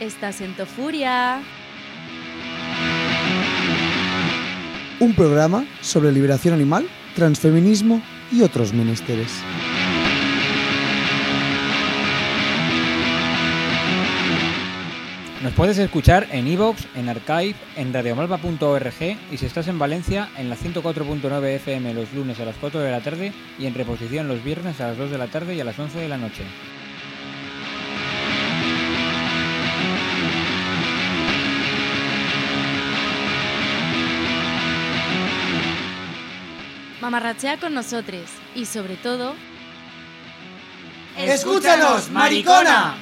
Estás en Tofuria. Un programa sobre liberación animal, transfeminismo y otros menesteres. Nos puedes escuchar en iVoox, en Archive, en radiomalva.org y si estás en Valencia, en la 104.9 FM los lunes a las 4 de la tarde y en reposición los viernes a las 2 de la tarde y a las 11 de la noche. Mamarrachea con nosotros y sobre todo... ¡Escúchanos, maricona!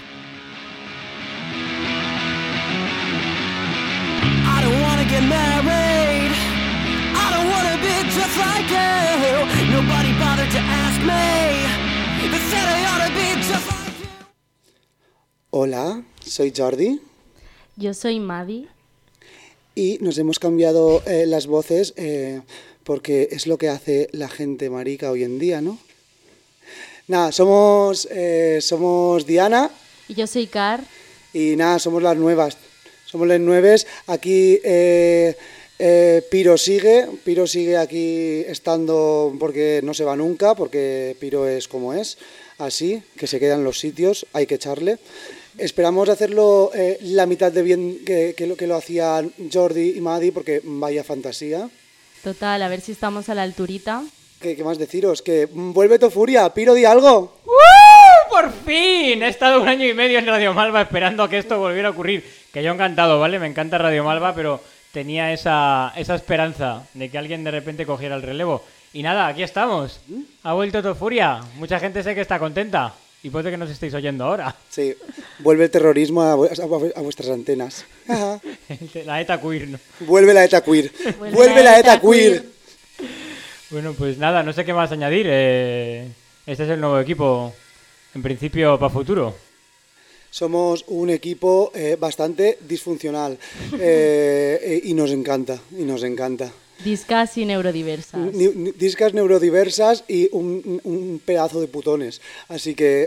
I don't wanna get married. I don't wanna be just like you. Nobody bothered to ask me. They said I ought to be just like you. Hola, soy Jordi Yo soy Madi. y nos hemos cambiado las voces porque es lo que hace la gente marica hoy en día, ¿no? Nada, somos Diana Y yo soy Car. y nada, somos las nuevas. Somos las nueves. Aquí Piro sigue aquí estando porque no se va nunca, porque Piro es como es, así, que se queda en los sitios, hay que echarle. Esperamos hacerlo la mitad de bien que lo hacían Jordi y Madi, porque vaya fantasía. Total, a ver si estamos a la alturita. ¿Qué más deciros? Que vuelve Tofuria. Piro, di algo. ¡Por fin! He estado 1 año y medio en Radio Malva esperando a que esto volviera a ocurrir. Que yo encantado, ¿vale? Me encanta Radio Malva, pero tenía esa esperanza de que alguien de repente cogiera el relevo. Y nada, aquí estamos. Ha vuelto Tofuria. Mucha gente sé que está contenta. Y puede que nos estéis oyendo ahora. Sí, vuelve el terrorismo a vuestras antenas. Ajá. La ETA queer, ¿no? Vuelve la ETA queer. Vuelve la ETA queer. Bueno, pues nada, no sé qué más añadir. Este es el nuevo equipo, en principio, para futuro. Somos un equipo bastante disfuncional y nos encanta, Discas y neurodiversas. Discas neurodiversas y un pedazo de putones. Así que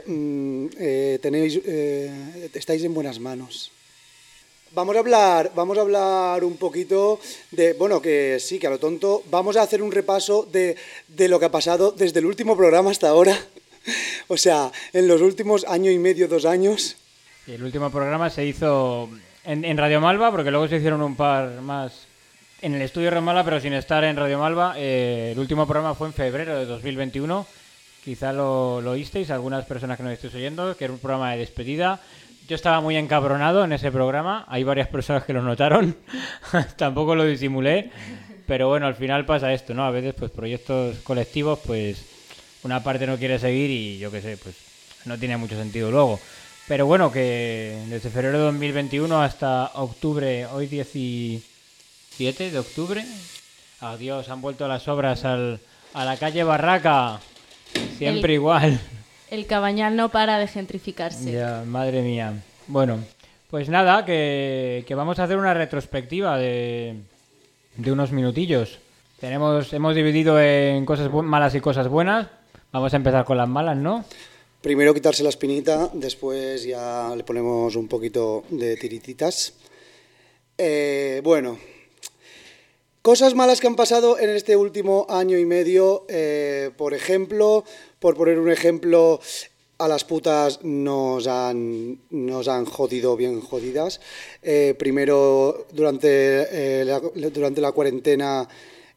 estáis en buenas manos. Vamos a hablar un poquito de, bueno, que sí, que a lo tonto, vamos a hacer un repaso de lo que ha pasado desde el último programa hasta ahora. O sea, en los últimos año y medio, 2 años. Y el último programa se hizo en Radio Malva, porque luego se hicieron un par más en el estudio Radio Malva, pero sin estar en Radio Malva. El último programa fue en febrero de 2021. Quizá lo oísteis, algunas personas que nos estéis oyendo, que era un programa de despedida. Yo estaba muy encabronado en ese programa. Hay varias personas que lo notaron. Tampoco lo disimulé. Pero bueno, al final pasa esto, ¿no? A veces, pues, proyectos colectivos, pues, una parte no quiere seguir y yo qué sé, pues, no tiene mucho sentido luego. Pero bueno, que desde febrero de 2021 hasta octubre, hoy 17 de octubre. Adiós, han vuelto las obras a la calle Barraca. Siempre igual. El Cabañal no para de gentrificarse. Ya, madre mía. Bueno, pues nada, que vamos a hacer una retrospectiva de unos minutillos. Hemos dividido en cosas malas y cosas buenas. Vamos a empezar con las malas, ¿no? Primero quitarse la espinita, después ya le ponemos un poquito de tirititas. Bueno, cosas malas que han pasado en este último año y medio. Por ejemplo, por poner un ejemplo, a las putas nos han jodido bien jodidas. Primero, durante la cuarentena,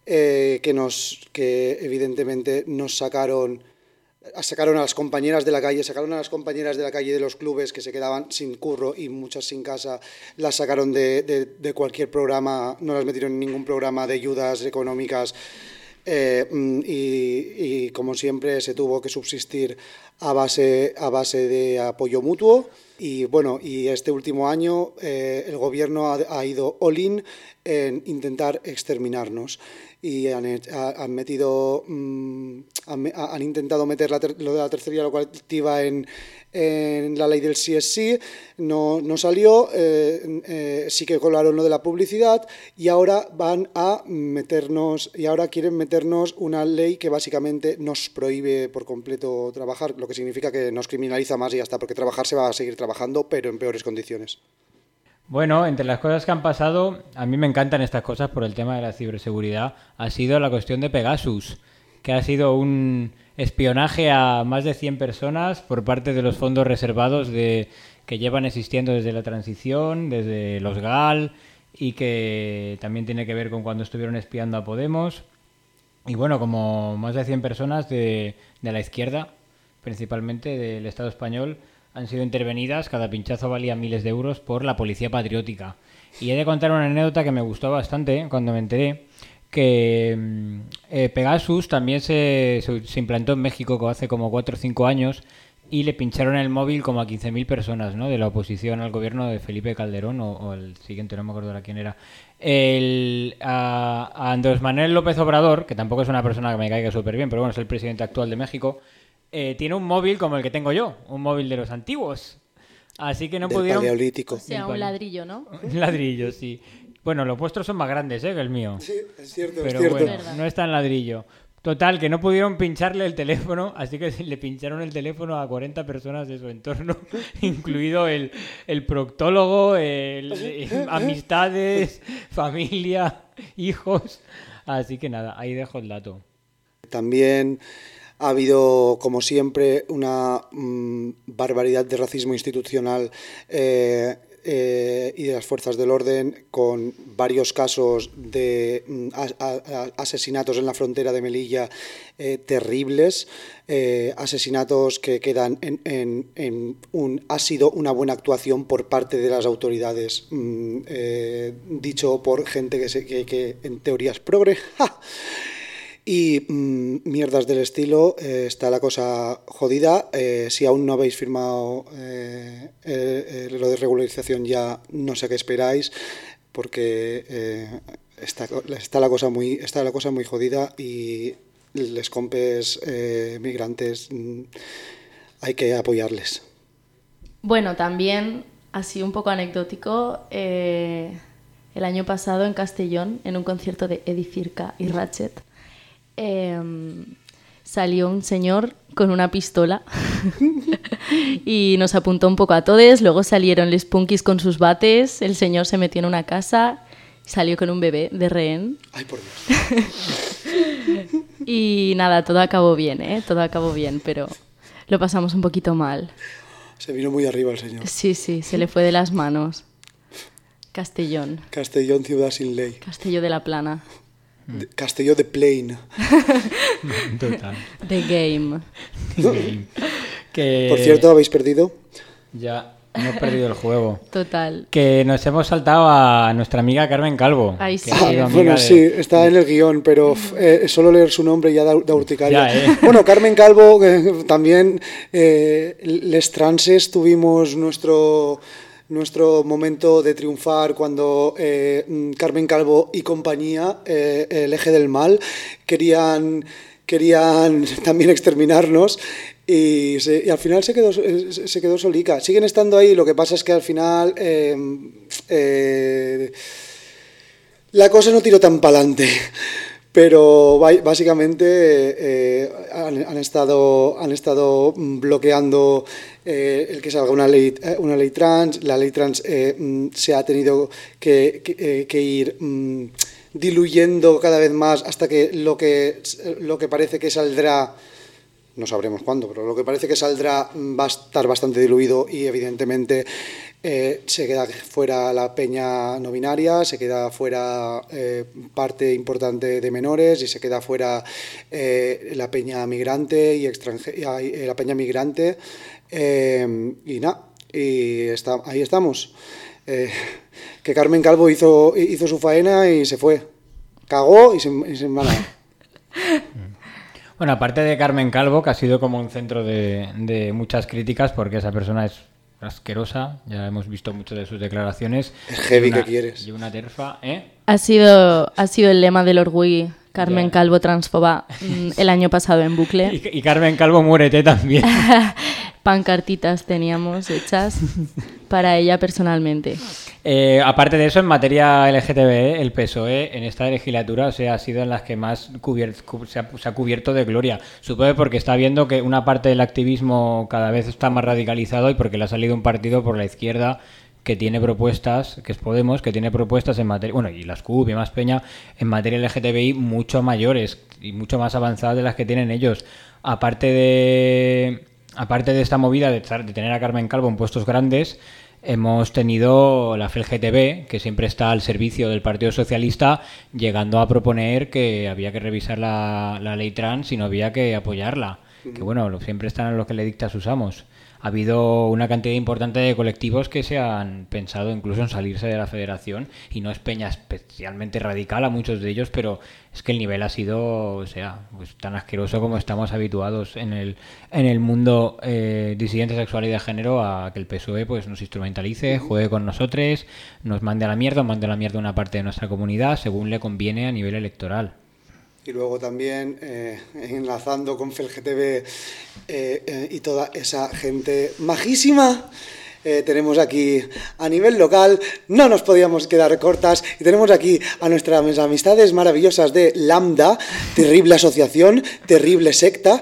que evidentemente nos sacaron a las compañeras de la calle, de los clubes que se quedaban sin curro y muchas sin casa, las sacaron de cualquier programa, no las metieron en ningún programa de ayudas económicas. Y como siempre se tuvo que subsistir a base de apoyo mutuo. Y bueno, y este último año el gobierno ha ido all in en intentar exterminarnos y han intentado meter lo de la tercera locativa en la ley del sí es sí, no salió, sí que colaron lo de la publicidad y ahora quieren meternos una ley que básicamente nos prohíbe por completo trabajar, lo que significa que nos criminaliza más y ya está, porque trabajar se va a seguir trabajando, pero en peores condiciones. Bueno, entre las cosas que han pasado, a mí me encantan estas cosas por el tema de la ciberseguridad, ha sido la cuestión de Pegasus, que ha sido un espionaje a más de 100 personas por parte de los fondos reservados que llevan existiendo desde la transición, desde los GAL, y que también tiene que ver con cuando estuvieron espiando a Podemos. Y bueno, como más de 100 personas de la izquierda, principalmente del Estado español, han sido intervenidas, cada pinchazo valía miles de euros por la policía patriótica. Y he de contar una anécdota que me gustó bastante cuando me enteré, que Pegasus también se implantó en México hace como 4 o 5 años y le pincharon el móvil como a 15.000 personas, ¿no?, de la oposición al gobierno de Felipe Calderón o el siguiente, no me acuerdo de quién era. A Andrés Manuel López Obrador, que tampoco es una persona que me caiga súper bien, pero bueno, es el presidente actual de México, tiene un móvil como el que tengo yo, un móvil de los antiguos. Así que no pudieron... Paleolítico. O sea, un ladrillo, ¿no? Un ladrillo, sí. Bueno, los vuestros son más grandes, que el mío. Sí, es cierto, Pero es cierto. bueno, no es tan ladrillo. Total, que no pudieron pincharle el teléfono, así que le pincharon el teléfono a 40 personas de su entorno, incluido el proctólogo, amistades, familia, hijos. Así que nada, ahí dejo el dato. También ha habido, como siempre, una barbaridad de racismo institucional y de las fuerzas del orden, con varios casos de asesinatos en la frontera de Melilla terribles, asesinatos que quedan ha sido una buena actuación por parte de las autoridades, dicho por gente que en teoría es progre. ¡Ja! Y mierdas del estilo, está la cosa jodida. Si aún no habéis firmado lo de regularización, ya no sé qué esperáis, porque está la cosa muy jodida y les compes migrantes hay que apoyarles. Bueno, también, así un poco anecdótico, el año pasado en Castellón, en un concierto de Eddie Circa y Ratchet, salió un señor con una pistola y nos apuntó un poco a todos. Luego salieron les punkis con sus bates, el señor se metió en una casa y salió con un bebé de rehén. ¡Ay, por Dios! Y nada, todo acabó bien, todo acabó bien, pero lo pasamos un poquito mal. Se vino muy arriba el señor. Sí, se le fue de las manos. Castellón, ciudad sin ley. Castelló de la Plana. Castelló de Plain. Total. The Game. Que... Por cierto, ¿habéis perdido? Ya, hemos perdido el juego. Total. Que nos hemos saltado a nuestra amiga Carmen Calvo. Ay, sí. Bueno, sí, está en el guión, pero solo leer su nombre ya da urticaria. Bueno, Carmen Calvo, también les transes tuvimos nuestro momento de triunfar cuando Carmen Calvo y compañía, el eje del mal, querían también exterminarnos y al final se quedó solica. Siguen estando ahí, lo que pasa es que al final la cosa no tiró tan pa'lante. Pero básicamente han estado bloqueando el que salga una ley trans. La ley trans se ha tenido que ir diluyendo cada vez más hasta que lo que parece que saldrá, no sabremos cuándo, pero lo que parece que saldrá va a estar bastante diluido y evidentemente se queda fuera la peña no binaria, se queda fuera parte importante de menores y se queda fuera la peña migrante y la peña migrante y nada, ahí estamos. Que Carmen Calvo hizo su faena y se fue, cagó y se embaló. Bueno, aparte de Carmen Calvo, que ha sido como un centro de muchas críticas porque esa persona es asquerosa, ya hemos visto muchas de sus declaraciones. Es heavy, ¿qué quieres? Y una terfa, Ha sido el lema del Orgullo, Carmen Calvo transfoba, el año pasado en bucle. Y Carmen Calvo, muérete también. Pancartitas teníamos hechas para ella personalmente. Aparte de eso, en materia LGTB, el PSOE en esta legislatura ha sido en las que más se ha cubierto de gloria. Supongo porque está viendo que una parte del activismo cada vez está más radicalizado y porque le ha salido un partido por la izquierda que tiene propuestas, que es Podemos, que tiene propuestas en materia, bueno, y las CUP y más Peña, en materia LGTBI mucho mayores y mucho más avanzadas de las que tienen ellos. Aparte de esta movida de tener a Carmen Calvo en puestos grandes, hemos tenido la FELGTB, que siempre está al servicio del Partido Socialista, llegando a proponer que había que revisar la ley trans y no había que apoyarla. Que bueno, siempre están los que le dicta a sus amos. Ha habido una cantidad importante de colectivos que se han pensado incluso en salirse de la federación, y no es Peña especialmente radical a muchos de ellos, pero es que el nivel ha sido, o sea, pues tan asqueroso como estamos habituados en el mundo disidente sexual y de género, a que el PSOE pues nos instrumentalice, juegue con nosotros, nos mande a la mierda una parte de nuestra comunidad según le conviene a nivel electoral. Y luego también, enlazando con FELGTB y toda esa gente majísima, tenemos aquí a nivel local, no nos podíamos quedar cortas, y tenemos aquí a nuestras amistades maravillosas de Lambda, terrible asociación, terrible secta,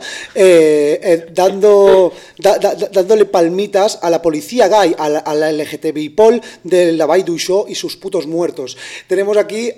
dándole palmitas a la policía gay, a la LGTBI Pol de la Vall d'Uixó y sus putos muertos. Tenemos aquí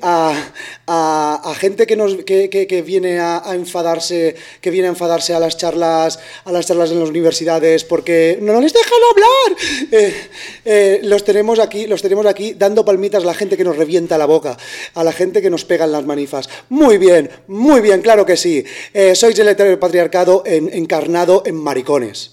a gente que viene a enfadarse, a las charlas en las universidades porque no les dejan hablar. Los tenemos aquí dando palmitas a la gente que nos revienta la boca, a la gente que nos pega en las manifas. Muy bien, claro que sí. Sois el heteropatriarcado encarnado en maricones.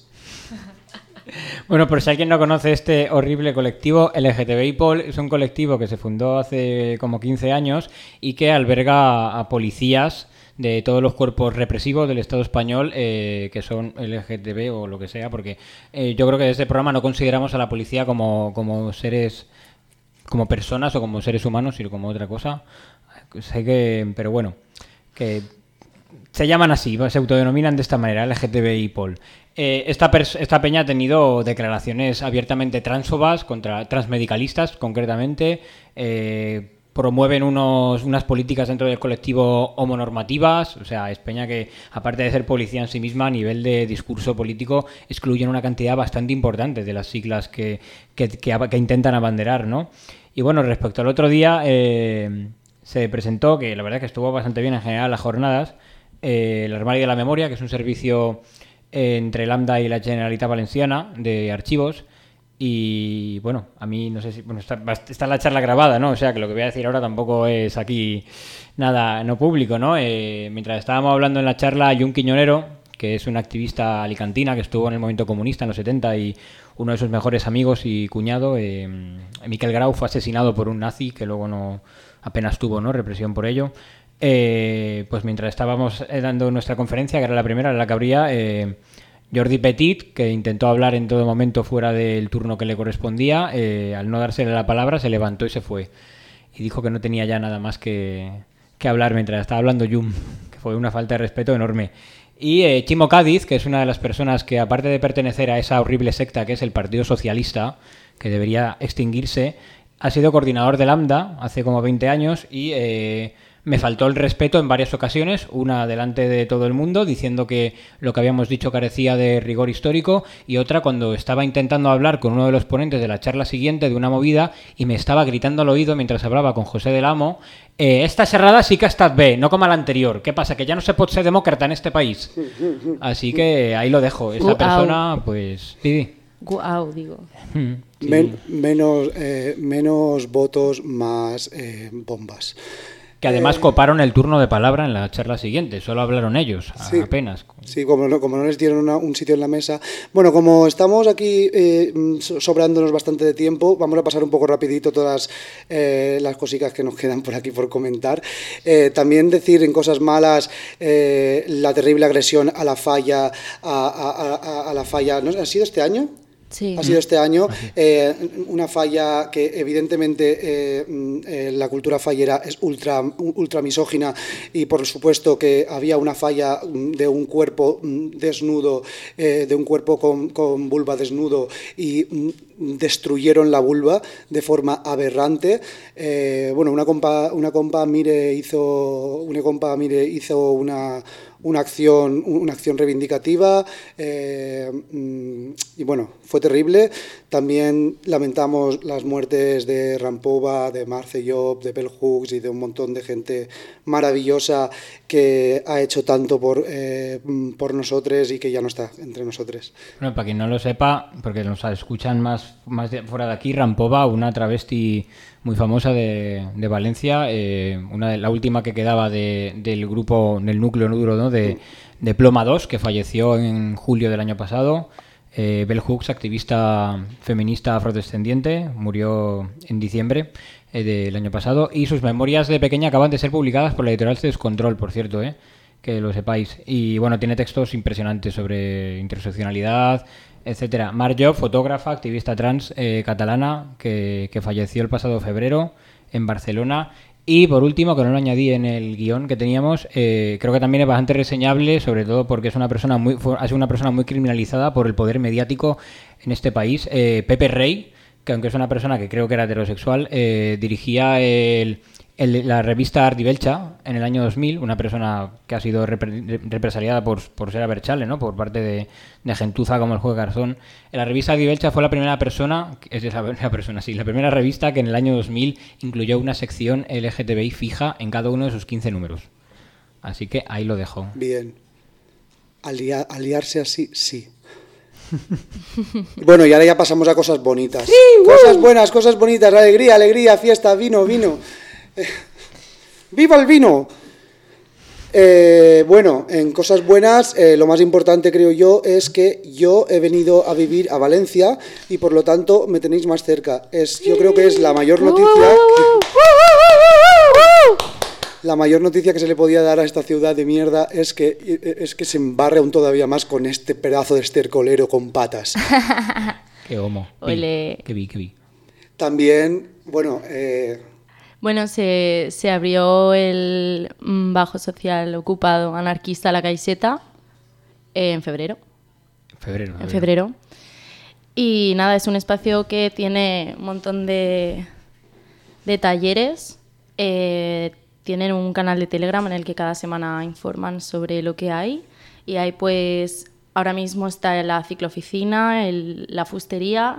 Bueno, por si alguien no conoce este horrible colectivo, LGTBI Pol es un colectivo que se fundó hace como 15 años y que alberga a policías de todos los cuerpos represivos del Estado español que son LGTB o lo que sea, porque yo creo que desde este programa no consideramos a la policía como seres, como personas o como seres humanos, sino como otra cosa. Sé que, pero bueno, que se llaman así, se autodenominan de esta manera, LGTBI Pol. Esta peña ha tenido declaraciones abiertamente transfobas, contra transmedicalistas concretamente, promueven unas políticas dentro del colectivo homonormativas, o sea, es peña que, aparte de ser policía en sí misma, a nivel de discurso político, excluyen una cantidad bastante importante de las siglas que intentan abanderar, ¿no? Y bueno, respecto al otro día, se presentó, que la verdad que estuvo bastante bien en general las jornadas, el Armario de la Memoria, que es un servicio entre Lambda y la Generalitat Valenciana de archivos. Y bueno, a mí no sé si... Bueno, está la charla grabada, ¿no? O sea, que lo que voy a decir ahora tampoco es aquí nada no público, ¿no? Mientras estábamos hablando en la charla, Jun Quiñonero, que es una activista alicantina que estuvo en el movimiento comunista en los 70 y uno de sus mejores amigos y cuñado, Miquel Grau, fue asesinado por un nazi que luego no apenas tuvo, ¿no?, represión por ello. Pues mientras estábamos dando nuestra conferencia, que era la primera en la que habría... Jordi Petit, que intentó hablar en todo momento fuera del turno que le correspondía, al no dársele la palabra se levantó y se fue. Y dijo que no tenía ya nada más que hablar mientras estaba hablando Jum, que fue una falta de respeto enorme. Y Chimo Cádiz, que es una de las personas que, aparte de pertenecer a esa horrible secta que es el Partido Socialista, que debería extinguirse, ha sido coordinador de Lambda hace como 20 años y... me faltó el respeto en varias ocasiones, una delante de todo el mundo, diciendo que lo que habíamos dicho carecía de rigor histórico, y otra cuando estaba intentando hablar con uno de los ponentes de la charla siguiente de una movida y me estaba gritando al oído mientras hablaba con José del Amo, esta xerrada sí que ha estat bé, no como la anterior. ¿Qué pasa? Que ya no se puede ser demócrata en este país. Así que ahí lo dejo. Esa persona, pues... Sí. Guau, digo. Sí. Menos votos, más bombas. Que además coparon el turno de palabra en la charla siguiente, solo hablaron ellos, sí, apenas. Sí, como no les dieron un sitio en la mesa. Bueno, como estamos aquí sobrándonos bastante de tiempo, vamos a pasar un poco rapidito todas las cositas que nos quedan por aquí por comentar. También decir en cosas malas la terrible agresión a la falla, a la falla, ¿no? ¿Ha sido este año? Sí. Ha sido este año una falla que evidentemente la cultura fallera es ultra misógina y por supuesto que había una falla de un cuerpo desnudo, de un cuerpo con vulva desnudo y destruyeron la vulva de forma aberrante. Bueno, una compa Mire hizo una acción reivindicativa y bueno, fue terrible. También lamentamos las muertes de Rampova, de Marce Job, de Bell Hooks y de un montón de gente maravillosa que ha hecho tanto por nosotros y que ya no está entre nosotros. Bueno, para quien no lo sepa, porque nos escuchan más fuera de aquí, Rampova, una travesti muy famosa de Valencia, la última que quedaba del grupo, del núcleo duro, ¿no? de Ploma 2, que falleció en julio del año pasado. Bell Hooks, activista feminista afrodescendiente, murió en diciembre del año pasado, y sus memorias de pequeña acaban de ser publicadas por la editorial Descontrol, por cierto, que lo sepáis. Y bueno, tiene textos impresionantes sobre interseccionalidad, etcétera. Mar Job, fotógrafa, activista trans catalana, que falleció el pasado febrero en Barcelona. Y por último, que no lo añadí en el guión que teníamos, creo que también es bastante reseñable, sobre todo porque ha sido una persona muy criminalizada por el poder mediático en este país. Pepe Rey, que aunque es una persona que creo que era heterosexual, dirigía la revista Ardi Belcha en el año 2000, una persona que ha sido represaliada por ser abertzale, ¿no? Por parte de gentuza como el juego de Garzón. La revista Ardi Belcha fue la primera revista que en el año 2000 incluyó una sección LGTBI fija en cada uno de sus 15 números. Así que ahí lo dejo. Bien. Aliarse así, sí. Bueno, y ahora ya pasamos a cosas bonitas. Sí, cosas buenas, cosas bonitas, alegría, fiesta, vino. ¡Viva el vino! Bueno, en cosas buenas, lo más importante creo yo es que yo he venido a vivir a Valencia y por lo tanto me tenéis más cerca. Yo creo que es la mayor noticia. La mayor noticia que se le podía dar a esta ciudad de mierda es que se embarre aún todavía más con este pedazo de estercolero con patas. ¡Qué homo! Ole. ¡Qué vi! También, bueno... Bueno, se abrió el bajo social ocupado anarquista La Caixeta en febrero. En febrero. Y nada, es un espacio que tiene un montón de talleres. Tienen un canal de Telegram en el que cada semana informan sobre lo que hay. Y hay pues, ahora mismo está la ciclooficina, la fustería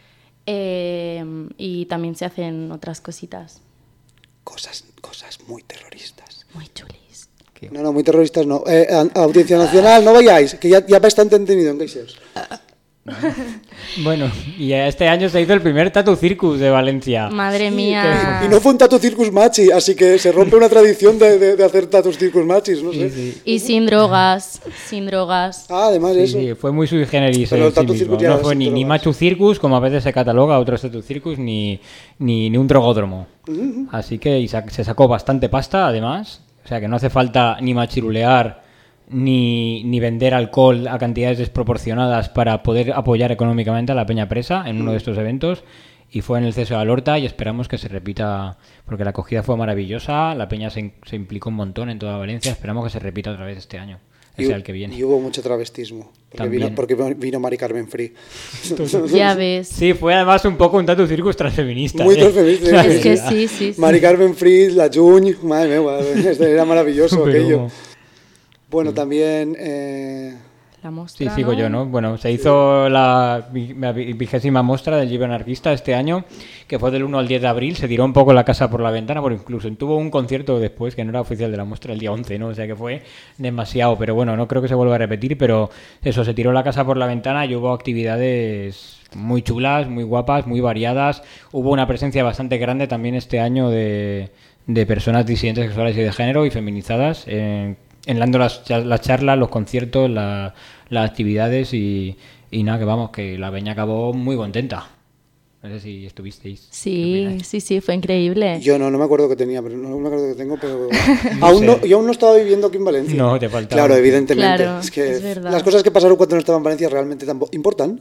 y también se hacen otras cositas. Cosas muy terroristas. Muy chulis. No, muy terroristas no. Audiencia Nacional, no vayáis, que ya bastante entendido en Caixers. Bueno, y este año se hizo el primer Tattoo Circus de Valencia. Madre mía. Y no fue un Tattoo Circus machi, así que se rompe una tradición de hacer Tattoo Circus machis, no sé. Sí. Y sin drogas. Ah, además de eso. Sí, fue muy sui generis. Pero el Tattoo Circus ya no fue ni Machu Circus, como a veces se cataloga otros Tattoo Circus, ni un drogodromo. Así que se sacó bastante pasta, además. O sea que no hace falta ni machirulear ni vender alcohol a cantidades desproporcionadas para poder apoyar económicamente a la Peña Presa en uno de estos eventos. Y fue en el Ceso de Alhorta y esperamos que se repita, porque la acogida fue maravillosa, la Peña se implicó un montón en toda Valencia, esperamos que se repita otra vez este año, el que viene. Y hubo mucho travestismo, porque vino Mari Carmen Free. Ya ves. Sí, fue además un poco un Tattoo Circus transfeminista. Muy transfeminista. Es que sí. Mari Carmen Free, la Juny, madre mía, era maravilloso aquello. Bueno, también... La mostra, sí, sigo yo, ¿no? Bueno, se hizo la 20ª mostra del libro anarquista este año, que fue del 1 al 10 de abril. Se tiró un poco la casa por la ventana, porque incluso tuvo un concierto después, que no era oficial de la muestra, el día 11, ¿no? O sea que fue demasiado, pero bueno, no creo que se vuelva a repetir, pero eso, se tiró la casa por la ventana y hubo actividades muy chulas, muy guapas, muy variadas. Hubo una presencia bastante grande también este año de personas disidentes sexuales y de género y feminizadas, enlando las charlas, los conciertos, las actividades y nada, que vamos, que la peña acabó muy contenta. No sé si estuvisteis. Sí, fue increíble. Yo no me acuerdo que tenía, pero no me acuerdo que tengo, pero yo aún no estaba viviendo aquí en Valencia. No, te faltaba. Claro, evidentemente. Claro, es que es verdad. Las cosas que pasaron cuando no estaba en Valencia realmente importan.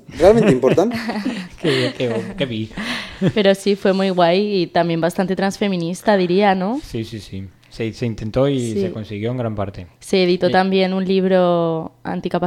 Qué vi. Pero sí, fue muy guay y también bastante transfeminista, diría, ¿no? Sí. Se intentó y se consiguió en gran parte. Se editó también un libro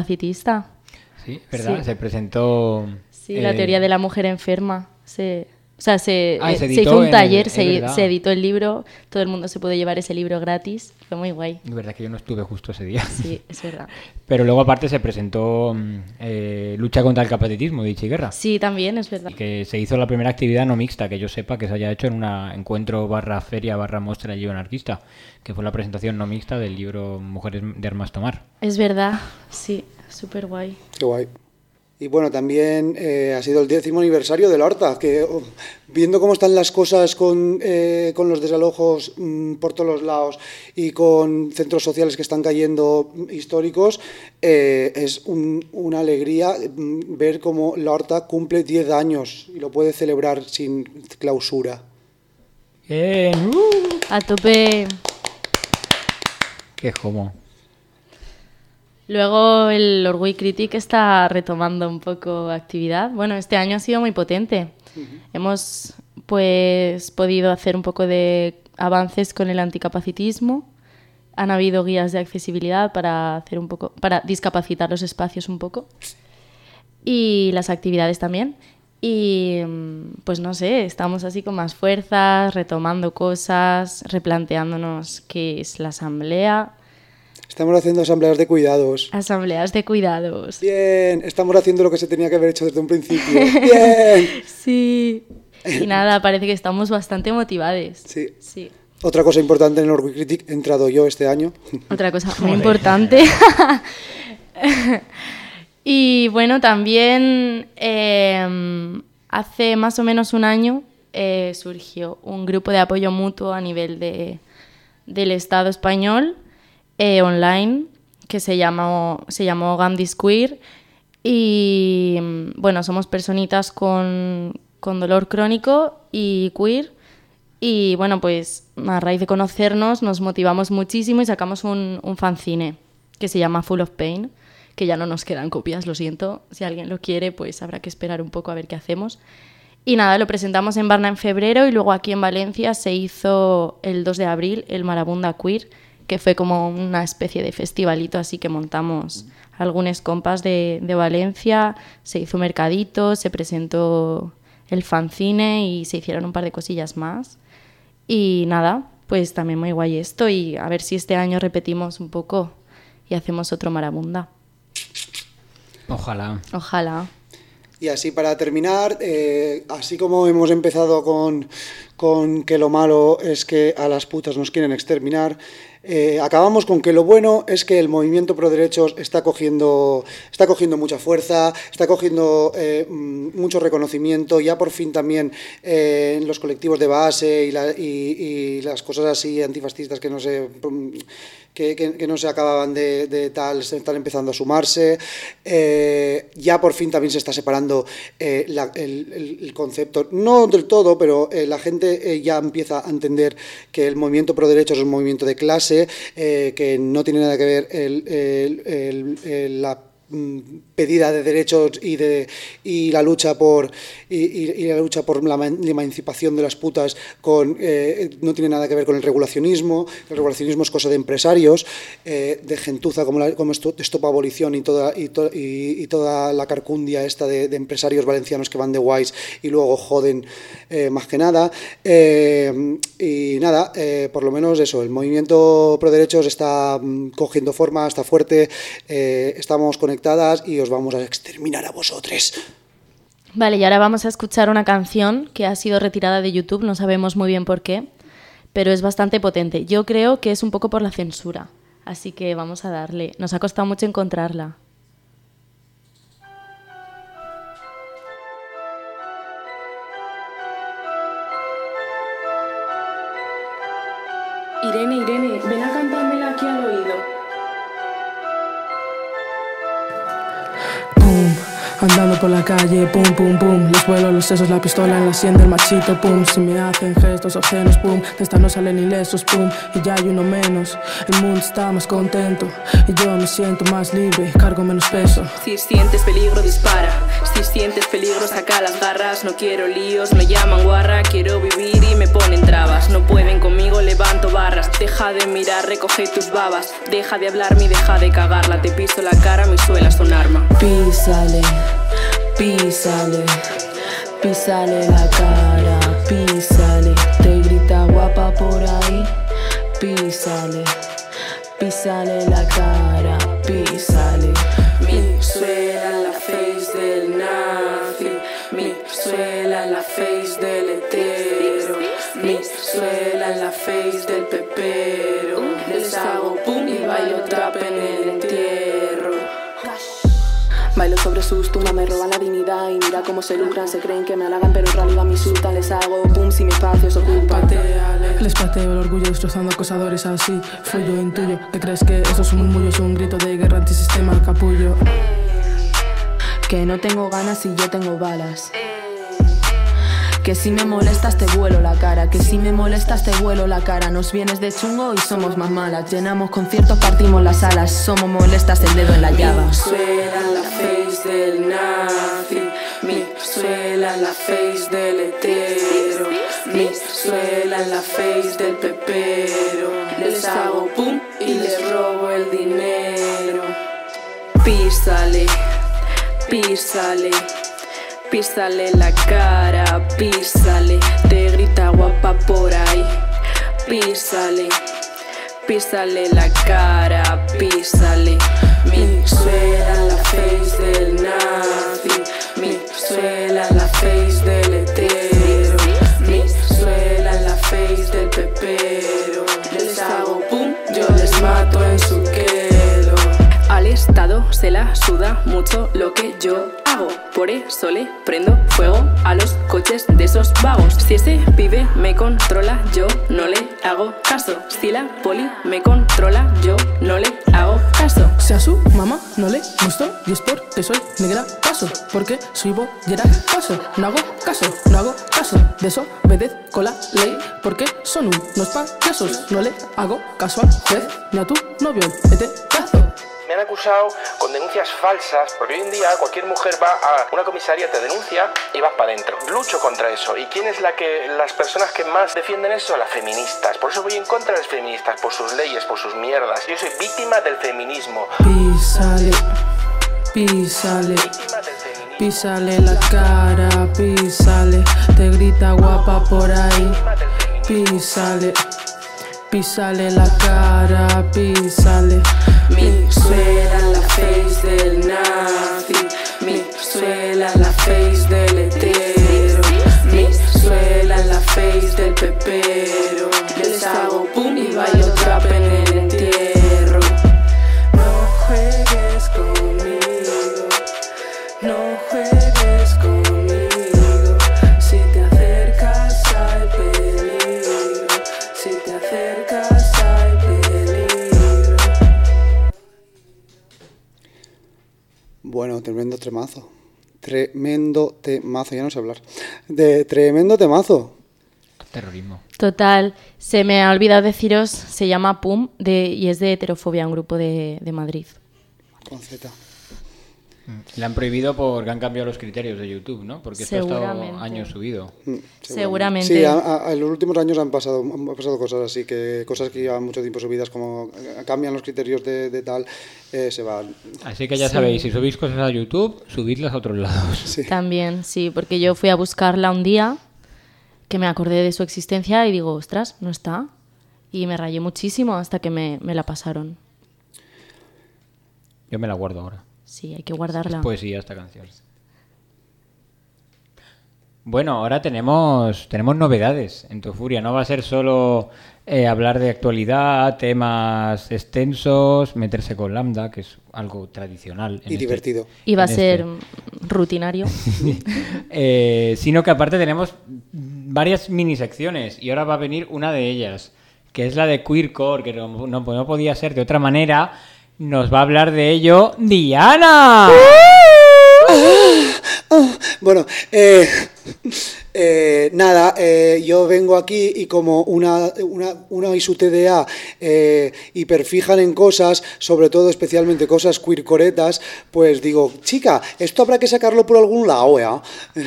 anticapacitista. Sí, ¿verdad? Sí. Se presentó... Sí, la teoría de la mujer enferma. O sea, se editó hizo un taller, es se verdad. editó el libro, todo el mundo se pudo llevar ese libro gratis, fue muy guay. Es verdad que yo no estuve justo ese día. Sí, es verdad. Pero luego aparte se presentó Lucha contra el capacitismo de Ichiguerra. Sí, también, es verdad. Que se hizo la primera actividad no mixta, que yo sepa, que se haya hecho en una encuentro / feria / muestra del libro anarquista, que fue la presentación no mixta del libro Mujeres de Armas Tomar. Es verdad, sí, súper guay. Qué guay. Y bueno, también ha sido el 10º aniversario de la Horta, que viendo cómo están las cosas con los desalojos por todos los lados y con centros sociales que están cayendo históricos, es una alegría ver cómo la Horta cumple 10 años y lo puede celebrar sin clausura. ¡Bien! A tope. ¡Qué jomo! Luego el Orgull Critic está retomando un poco actividad. Bueno, este año ha sido muy potente. Hemos pues podido hacer un poco de avances con el anticapacitismo. Han habido guías de accesibilidad para discapacitar los espacios un poco. Y las actividades también. Y pues no sé, estamos así con más fuerzas, retomando cosas, replanteándonos qué es la asamblea. Estamos haciendo asambleas de cuidados. Asambleas de cuidados. Bien, estamos haciendo lo que se tenía que haber hecho desde un principio. Bien. Sí. Y nada, parece que estamos bastante motivados. Sí. Sí. Otra cosa importante en el Orgull Critic, he entrado yo este año. Otra cosa muy importante. Y bueno, también hace más o menos un año surgió un grupo de apoyo mutuo a nivel del Estado español, online, que se llamó Gandhi's Queer. Y bueno, somos personitas con dolor crónico y queer. Y bueno, pues a raíz de conocernos nos motivamos muchísimo y sacamos un fanzine que se llama Full of Pain, que ya no nos quedan copias, lo siento. Si alguien lo quiere, pues habrá que esperar un poco a ver qué hacemos. Y nada, lo presentamos en Barna en febrero y luego aquí en Valencia se hizo el 2 de abril el Marabunda Queer, que fue como una especie de festivalito, así que montamos algunos compas de Valencia, se hizo un mercadito, se presentó el fanzine y se hicieron un par de cosillas más. Y nada, pues también muy guay esto y a ver si este año repetimos un poco y hacemos otro Marabunda. Ojalá. Ojalá. Y así para terminar, así como hemos empezado con que lo malo es que a las putas nos quieren exterminar, acabamos con que lo bueno es que el movimiento pro derechos está cogiendo mucha fuerza, está cogiendo mucho reconocimiento, ya por fin también en los colectivos de base y las cosas así antifascistas que no se acababan de tal, se están empezando a sumarse. Ya por fin también se está separando el concepto, no del todo, pero la gente ya empieza a entender que el movimiento pro derechos es un movimiento de clase, que no tiene nada que ver la pedida de derechos y la lucha por la emancipación de las putas no tiene nada que ver con el regulacionismo. El regulacionismo es cosa de empresarios, de gentuza como Stop Abolición y toda la carcundia esta de empresarios valencianos que van de guays y luego joden más que nada. Y nada, por lo menos eso, el movimiento pro derechos está cogiendo forma, está fuerte, estamos conectadas y os vamos a exterminar a vosotros. Vale, y ahora vamos a escuchar una canción que ha sido retirada de YouTube, no sabemos muy bien por qué, pero es bastante potente. Yo creo que es un poco por la censura, así que vamos a darle. Nos ha costado mucho encontrarla. Irene, ven a cantármela aquí al oído. Andando por la calle, pum, pum, pum. Los vuelos, los sesos, la pistola en la sien del machito, pum. Si me hacen gestos obscenos, pum. De esta no salen ilesos, pum. Y ya hay uno menos. El mundo está más contento. Y yo me siento más libre, cargo menos peso. Si sientes peligro, dispara. Si sientes peligro, saca las garras. No quiero líos, me llaman guarra. Quiero vivir y me ponen trabas. No pueden conmigo, levanto barras. Deja de mirar, recoge tus babas. Deja de hablarme y deja de cagarla. Te piso la cara, mis suelas son arma. Písale, písale, písale la cara, písale, te grita guapa por ahí, písale, písale la cara, písale. Mi suela en la face del nazi, mi suela en la face del hetero, mi suela en la face del pepero. Les hago pum y bailo trap en el entierro. Bailo sobre sus tumbas, me roban la dignidad y mira cómo se lucran, se creen que me halagan pero en realidad me insultan. Les hago pum si mi espacio se ocupa. Les pateo el orgullo destrozando acosadores así. Fluyo, intuyo, ¿te crees que eso es un murmullo? Es un grito de guerra antisistema, capullo. Que no tengo ganas y yo tengo balas. Que si me molestas te vuelo la cara, que si me molestas te vuelo la cara. Nos vienes de chungo y somos más malas. Llenamos conciertos, partimos las alas. Somos molestas, el dedo en la llaga. Mi suela en la face del nazi, mi suela en la face del hetero, mi suela en la face del pepero. Les hago pum y les robo el dinero. Písale, písale, písale la cara, písale, te grita guapa por ahí, písale, písale la cara, písale. Mi suela en la face del nazi, mi suela en la face del hetero, mi suela en la face del pepero. Les hago pum, yo les mato en su quedo. Al Estado se la suda mucho lo que yo hago, por eso le prendo fuego a los coches de esos vagos. Si ese pibe me controla, yo no le hago caso. Si la poli me controla, yo no le hago caso. Si a su mamá no le gustó y es porque soy negra, paso, porque soy bollera, paso. No hago caso, no hago caso, desobedezco la ley porque son unos payasos. No le hago caso al juez ni a tu novio, el heterazo. Me han acusado con denuncias falsas, porque hoy en día cualquier mujer va a una comisaría, te denuncia y vas para adentro. Lucho contra eso. ¿Y quién es las personas que más defienden eso? Las feministas. Por eso voy en contra de las feministas, por sus leyes, por sus mierdas. Yo soy víctima del feminismo. Písale, písale, písale la cara, písale, te grita guapa por ahí, písale, písale la cara, písale. Mi suela en la face del nazi, mi suela en la face del hetero, mi suela en la face del pepero. Les hago pum y bailo trap en el entierro. No juegues conmigo, no juegues conmigo. Si te acercas hay peligro, si te acercas hay peligro. Bueno, tremendo temazo. Tremendo temazo, ya no sé hablar. De tremendo temazo. Terrorismo. Total, se me ha olvidado deciros, se llama PUM y es de Heterofobia, un grupo de Madrid. Con Z. Le han prohibido porque han cambiado los criterios de YouTube, ¿no? Porque esto ha estado años subido. Seguramente. Sí, en los últimos años han pasado cosas así, que cosas que llevan mucho tiempo subidas, como cambian los criterios de tal, se van. Así que ya sabéis, si subís cosas a YouTube, subidlas a otros lados. Sí. También, sí, porque yo fui a buscarla un día, que me acordé de su existencia y digo, ostras, no está. Y me rayé muchísimo hasta que me la pasaron. Yo me la guardo ahora. Sí, hay que guardarla. Es poesía esta canción. Bueno, ahora tenemos novedades en Tu Furia. No va a ser solo hablar de actualidad, temas extensos, meterse con Lambda, que es algo tradicional. Y divertido. Y va a ser rutinario. Sino que aparte tenemos varias mini secciones y ahora va a venir una de ellas, que es la de Queercore, que no podía ser de otra manera. Nos va a hablar de ello Diana. Bueno, nada, yo vengo aquí y como una y su TDA hiperfijan en cosas, sobre todo especialmente cosas queercoretas, pues digo, chica, esto habrá que sacarlo por algún lado, ¿eh?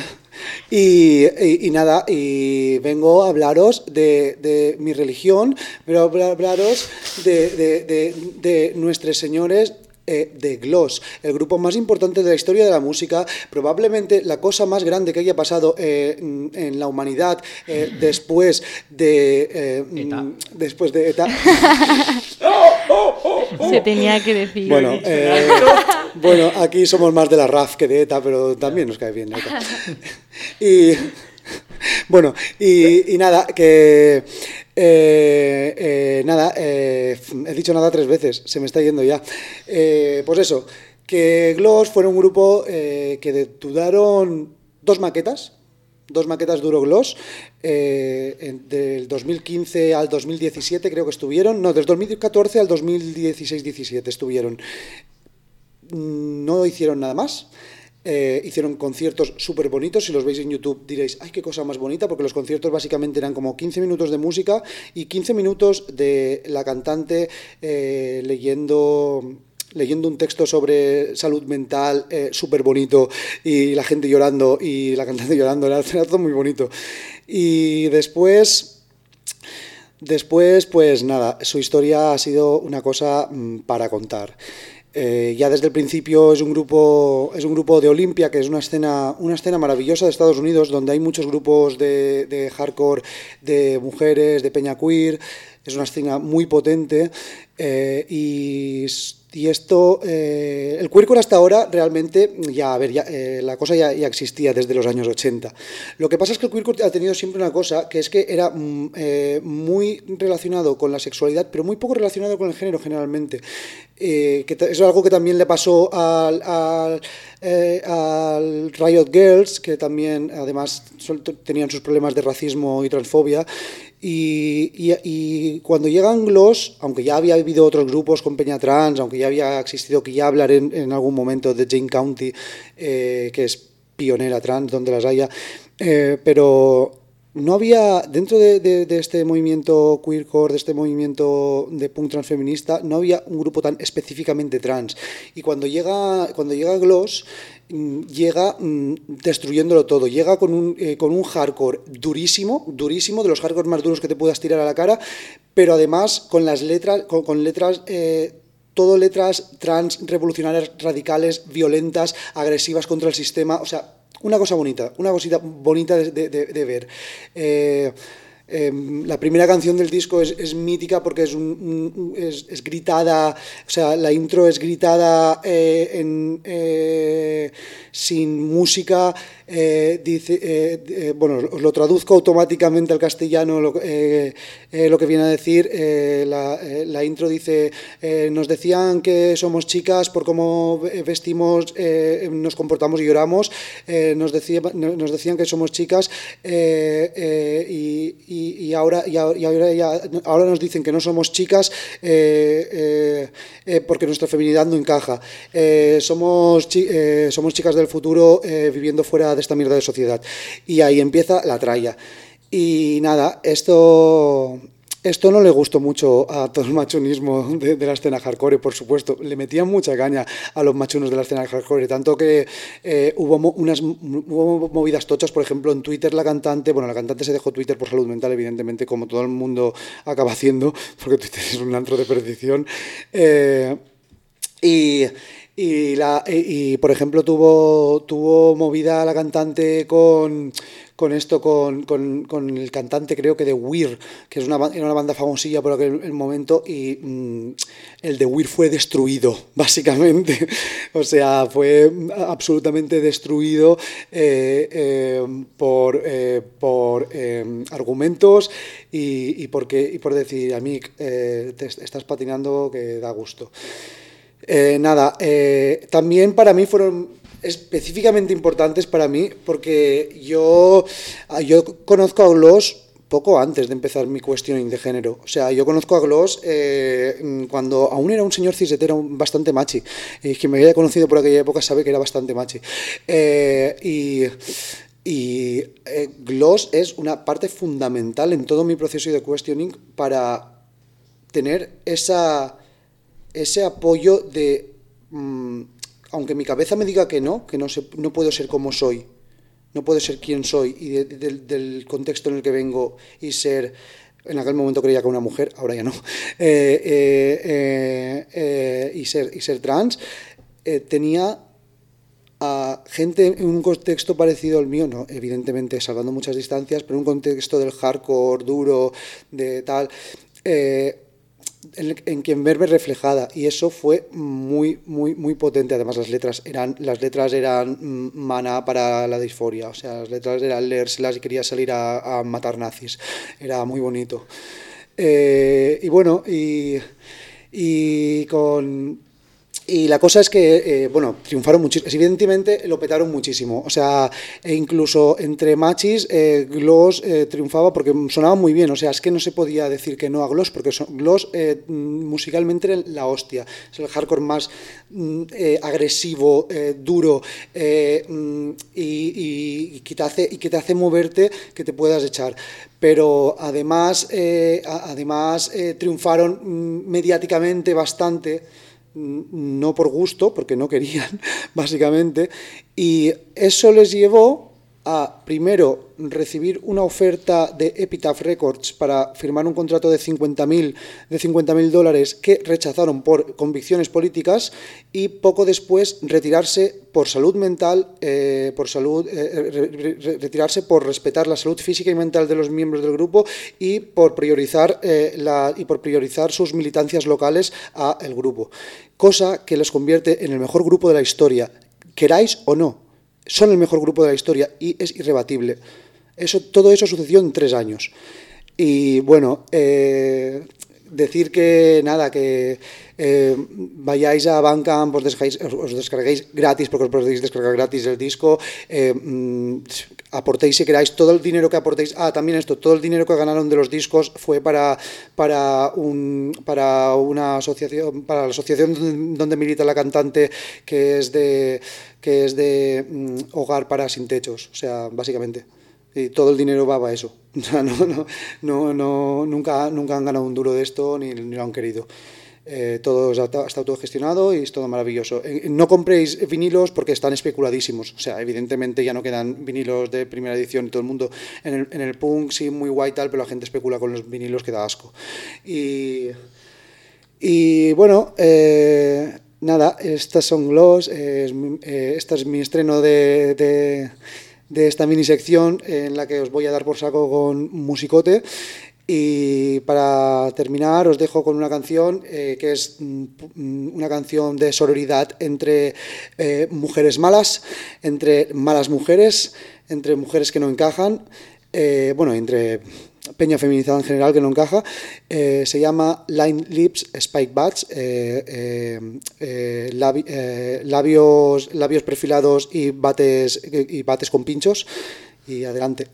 Y nada, y vengo a hablaros de mi religión, pero a hablaros de nuestros señores de Gloss, el grupo más importante de la historia de la música, probablemente la cosa más grande que haya pasado en la humanidad después de ETA. Se tenía que decir. Bueno, aquí somos más de la RAF que de ETA, pero también nos cae bien ETA. Y bueno, y nada, que he dicho nada 3 veces, se me está yendo ya. Pues eso, que Gloss fueron un grupo que duraron 2 maquetas duró Gloss, del 2015 al 2017 creo que estuvieron, no, del 2014 al 2016-17 estuvieron. No hicieron nada más. Hicieron conciertos súper bonitos. Si los veis en YouTube diréis, ¡ay, qué cosa más bonita! Porque los conciertos básicamente eran como 15 minutos de música y 15 minutos de la cantante leyendo un texto sobre salud mental súper bonito y la gente llorando y la cantante llorando. Era todo muy bonito. Y después, pues nada, su historia ha sido una cosa para contar. Ya desde el principio es un grupo de Olympia, que es una escena maravillosa de Estados Unidos, donde hay muchos grupos de hardcore, de mujeres, de peña queer. Es una escena muy potente y esto, el queercore hasta ahora realmente, la cosa ya existía desde los años 80. Lo que pasa es que el queercore ha tenido siempre una cosa, que es que era muy relacionado con la sexualidad, pero muy poco relacionado con el género generalmente. Que es algo que también le pasó al Riot Girls, que también además tenían sus problemas de racismo y transfobia. Y cuando llegan Gloss, aunque ya había habido otros grupos con peña trans, aunque ya había existido, que ya hablaré en algún momento de Jane County, que es pionera trans donde las haya, pero no había, dentro de este movimiento queercore, de este movimiento de punk transfeminista, no había un grupo tan específicamente trans. Y cuando llega Gloss, llega destruyéndolo todo, llega con un hardcore durísimo, de los hardcore más duros que te puedas tirar a la cara, pero además con las letras, con letras todo letras trans, revolucionarias, radicales, violentas, agresivas contra el sistema, o sea, una cosita bonita de ver. La primera canción del disco es mítica porque es gritada, o sea, la intro es gritada sin música. Os lo traduzco automáticamente al castellano, lo que viene a decir. La intro dice: nos decían que somos chicas por cómo vestimos, nos comportamos y lloramos, nos decían que somos chicas y ahora nos dicen que no somos chicas porque nuestra feminidad no encaja. Somos chicas del futuro viviendo fuera de esta mierda de sociedad. Y ahí empieza la tralla. Y nada, esto no le gustó mucho a todo el machonismo de la escena hardcore, por supuesto. Le metían mucha caña a los machunos de la escena hardcore, tanto que hubo movidas tochas. Por ejemplo, en Twitter la cantante se dejó Twitter por salud mental, evidentemente, como todo el mundo acaba haciendo, porque Twitter es un antro de perdición. Y por ejemplo tuvo movida la cantante con el cantante, creo que de Weir, que era una banda famosilla por aquel momento, y el de Weir fue destruido, básicamente. O sea, fue absolutamente destruido por argumentos y por decir: Amic, te estás patinando que da gusto. También para mí fueron específicamente importantes para mí porque yo conozco a Gloss poco antes de empezar mi questioning de género. O sea, yo conozco a Gloss cuando aún era un señor cisetero bastante machi. Y quien me haya conocido por aquella época sabe que era bastante machi. Gloss es una parte fundamental en todo mi proceso de questioning para tener ese apoyo de, aunque mi cabeza me diga que no puedo ser como soy, no puedo ser quien soy y del contexto en el que vengo y ser en aquel momento creía que una mujer, ahora ya no, y ser trans, tenía a gente en un contexto parecido al mío, no, evidentemente salvando muchas distancias, pero en un contexto del hardcore duro, de tal, en quien verme reflejada, y eso fue muy potente. Además las letras eran maná para la disforia, o sea, las letras eran leérselas y quería salir a matar nazis, era muy bonito. Y bueno, y la cosa es que, triunfaron muchísimo, evidentemente lo petaron muchísimo, o sea, incluso entre machis, Gloss triunfaba porque sonaba muy bien, o sea, es que no se podía decir que no a Gloss, porque Gloss musicalmente era la hostia, es el hardcore más agresivo, duro, y que te hace moverte, que te puedas echar. Pero además triunfaron mediáticamente bastante, no por gusto, porque no querían, básicamente, y eso les llevó a, primero, recibir una oferta de Epitaph Records para firmar un contrato de $50,000 que rechazaron por convicciones políticas, y poco después retirarse por salud mental, retirarse por respetar la salud física y mental de los miembros del grupo y por priorizar sus militancias locales a el grupo, cosa que les convierte en el mejor grupo de la historia, queráis o no. Son el mejor grupo de la historia y es irrebatible. Todo eso sucedió en 3 años. Y bueno, decir que nada, que vayáis a Bandcamp, os descarguéis gratis, porque os podéis descargar gratis el disco, aportéis si queráis, todo el dinero que aportéis, también esto, todo el dinero que ganaron de los discos fue para una asociación, para la asociación donde milita la cantante, que es de Hogar para Sin Techos, o sea, básicamente. Y todo el dinero va a eso. O sea, nunca han ganado un duro de esto, ni lo han querido. Todo está autogestionado y es todo maravilloso. No compréis vinilos porque están especuladísimos. O sea, evidentemente ya no quedan vinilos de primera edición y todo el mundo en el punk, sí, muy guay tal, pero la gente especula con los vinilos que da asco. Y bueno, nada, estas son Gloss. Este es mi estreno de esta mini sección en la que os voy a dar por saco con musicote. Y para terminar os dejo con una canción que es una canción de sororidad entre mujeres malas, entre malas mujeres, entre mujeres que no encajan, entre peña feminizada en general que no encaja. Se llama Line Lips Spike Bats, labios perfilados y bates con pinchos. Y adelante.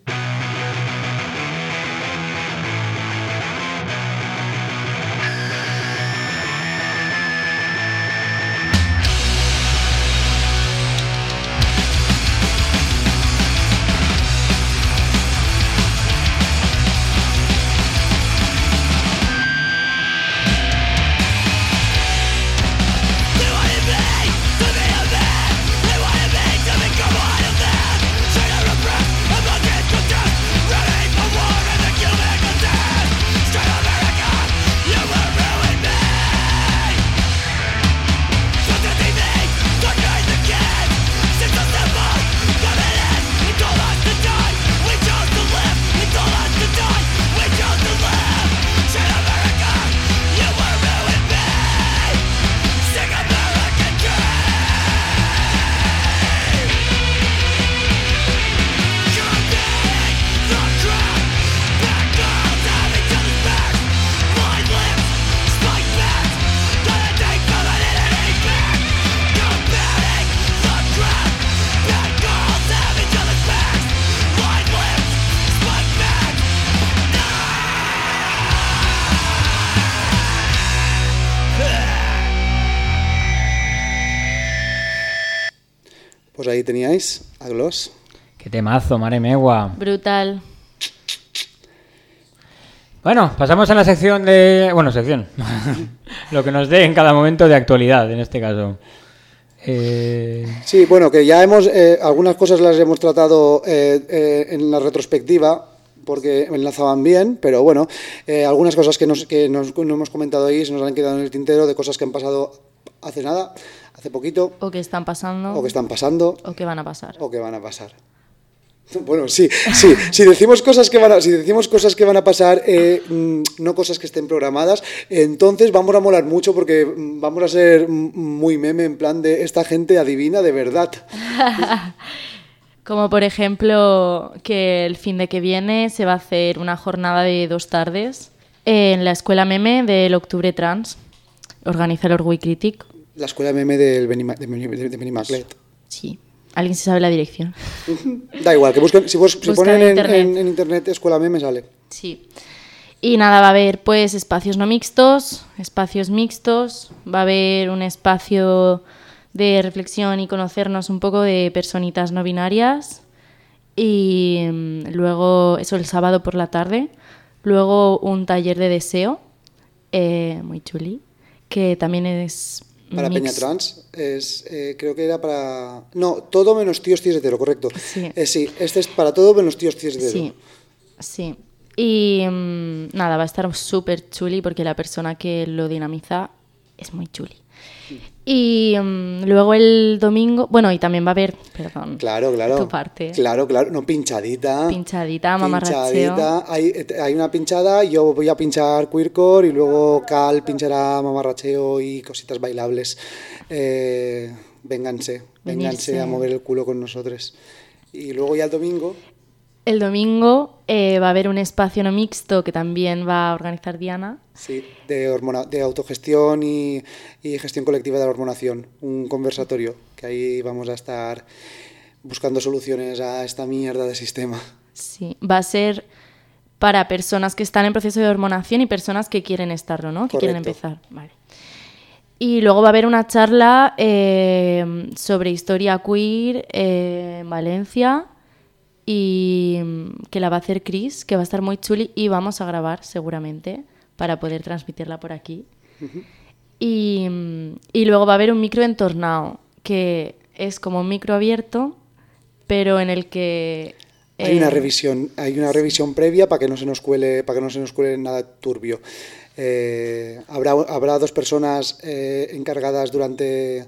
Pues ahí teníais a Gloss. Qué temazo, mare megua. Brutal. Bueno, pasamos a la sección de... Bueno, sección. Lo que nos dé en cada momento de actualidad, en este caso. Sí, bueno, que ya hemos... algunas cosas las hemos tratado en la retrospectiva, porque enlazaban bien, pero bueno, algunas cosas que no hemos comentado ahí se nos han quedado en el tintero de cosas que han pasado hace nada, hace poquito. O que están pasando. O que están pasando. O que van a pasar. O que van a pasar. Bueno, sí. Si decimos cosas que van a pasar, no cosas que estén programadas, entonces vamos a molar mucho porque vamos a ser muy meme en plan de esta gente adivina de verdad. Como por ejemplo que el fin de que viene se va a hacer una jornada de 2 tardes en la escuela meme del Octubre Trans. Organiza el Orgui Critic. La escuela meme de Benimaclet. Sí. ¿Alguien se sabe la dirección? Da igual, que busquen, si ponen en internet escuela meme sale. Sí. Y nada, va a haber pues espacios no mixtos, espacios mixtos, va a haber un espacio de reflexión y conocernos un poco de personitas no binarias y luego, eso el sábado por la tarde, luego un taller de deseo, muy chuli, que también es... Para Peña Trans, creo que era para... No, todo menos tíos cis hetero, correcto. Sí. Sí, este es para todo menos tíos cis hetero. Sí. Y nada, va a estar súper chuli porque la persona que lo dinamiza es muy chuli. Y luego el domingo... Bueno, y también va a haber... Perdón. Claro. Tu parte. Claro. No, pinchadita. Mamarracheo. Hay una pinchada, yo voy a pinchar queercore y luego Cal pinchará mamarracheo y cositas bailables. Vénganse a mover el culo con nosotros. Y luego ya el domingo... El domingo va a haber un espacio no mixto que también va a organizar Diana. Sí, de autogestión y gestión colectiva de la hormonación. Un conversatorio que ahí vamos a estar buscando soluciones a esta mierda de sistema. Sí, va a ser para personas que están en proceso de hormonación y personas que quieren estarlo, ¿no? Que quieren empezar. Vale. Y luego va a haber una charla sobre historia queer en Valencia. Y que la va a hacer Chris, que va a estar muy chuli y vamos a grabar seguramente para poder transmitirla por aquí. Uh-huh. Y luego va a haber un micro entornado, que es como un micro abierto, pero en el que... Hay una revisión previa para que no se nos cuele nada turbio. Habrá 2 personas encargadas durante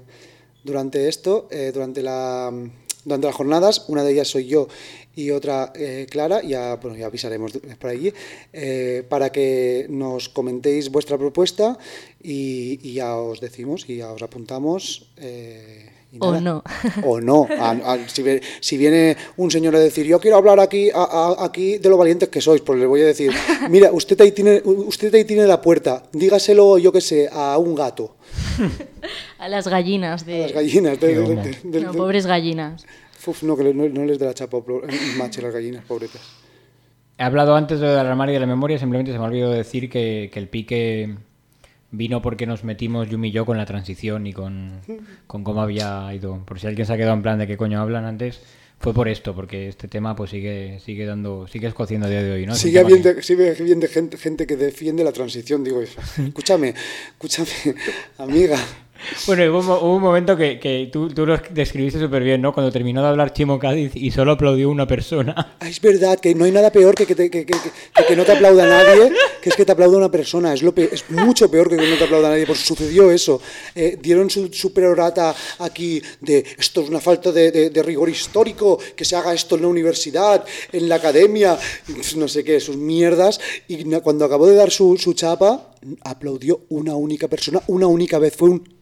las jornadas. Una de ellas soy yo y otra Clara, ya avisaremos por allí, para que nos comentéis vuestra propuesta y ya os decimos y ya os apuntamos. O no. O no. Si viene un señor a decir, yo quiero hablar aquí de lo valientes que sois, pues le voy a decir, mira, usted ahí tiene la puerta, dígaselo, yo qué sé, a un gato. A las gallinas. A las gallinas. No, pobres gallinas. No, que no les dé la chapa macho las gallinas, pobretas. He hablado antes del armario y de la memoria, simplemente se me ha olvidado decir que el pique vino porque nos metimos Yumi y yo con la transición y con cómo había ido. Por si alguien se ha quedado en plan de qué coño hablan antes, fue por esto, porque este tema pues sigue escociendo a día de hoy, ¿no? Sigue habiendo gente que defiende la transición, digo, escúchame, amiga. Bueno, hubo un momento que tú lo describiste súper bien, ¿no? Cuando terminó de hablar Chimo Cádiz y solo aplaudió una persona. Es verdad, que no hay nada peor que no te aplauda nadie, que es que te aplauda una persona. Es mucho peor que no te aplauda nadie, pues sucedió eso. Dieron su perorata aquí de esto es una falta de rigor histórico, que se haga esto en la universidad, en la academia, no sé qué, sus mierdas. Y cuando acabó de dar su chapa, aplaudió una única persona, una única vez. Fue un...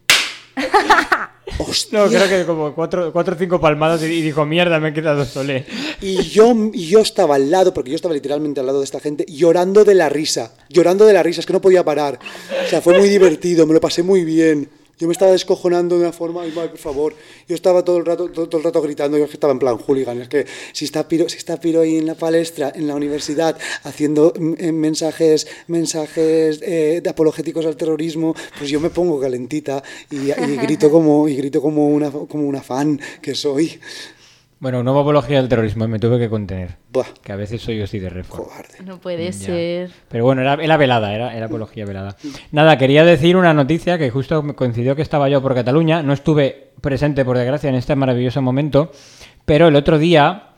No, creo que como 4 o 5 palmadas y dijo, mierda, me he quedado solé. Y yo estaba al lado, porque yo estaba literalmente al lado de esta gente, llorando de la risa, es que no podía parar. O sea, fue muy divertido, me lo pasé muy bien. Yo me estaba descojonando de una forma, ay, por favor. Yo estaba todo el rato gritando, yo estaba en plan hooligan. Es que si está Piro ahí en la palestra, en la universidad, haciendo mensajes apologéticos al terrorismo, pues yo me pongo calentita y grito como una fan que soy. Bueno, no apología del terrorismo, me tuve que contener. Buah. Que a veces soy yo así de reforma. No puede ser. Pero bueno, era velada, era apología velada. Nada, quería decir una noticia que justo me coincidió que estaba yo por Cataluña. No estuve presente, por desgracia, en este maravilloso momento. Pero el otro día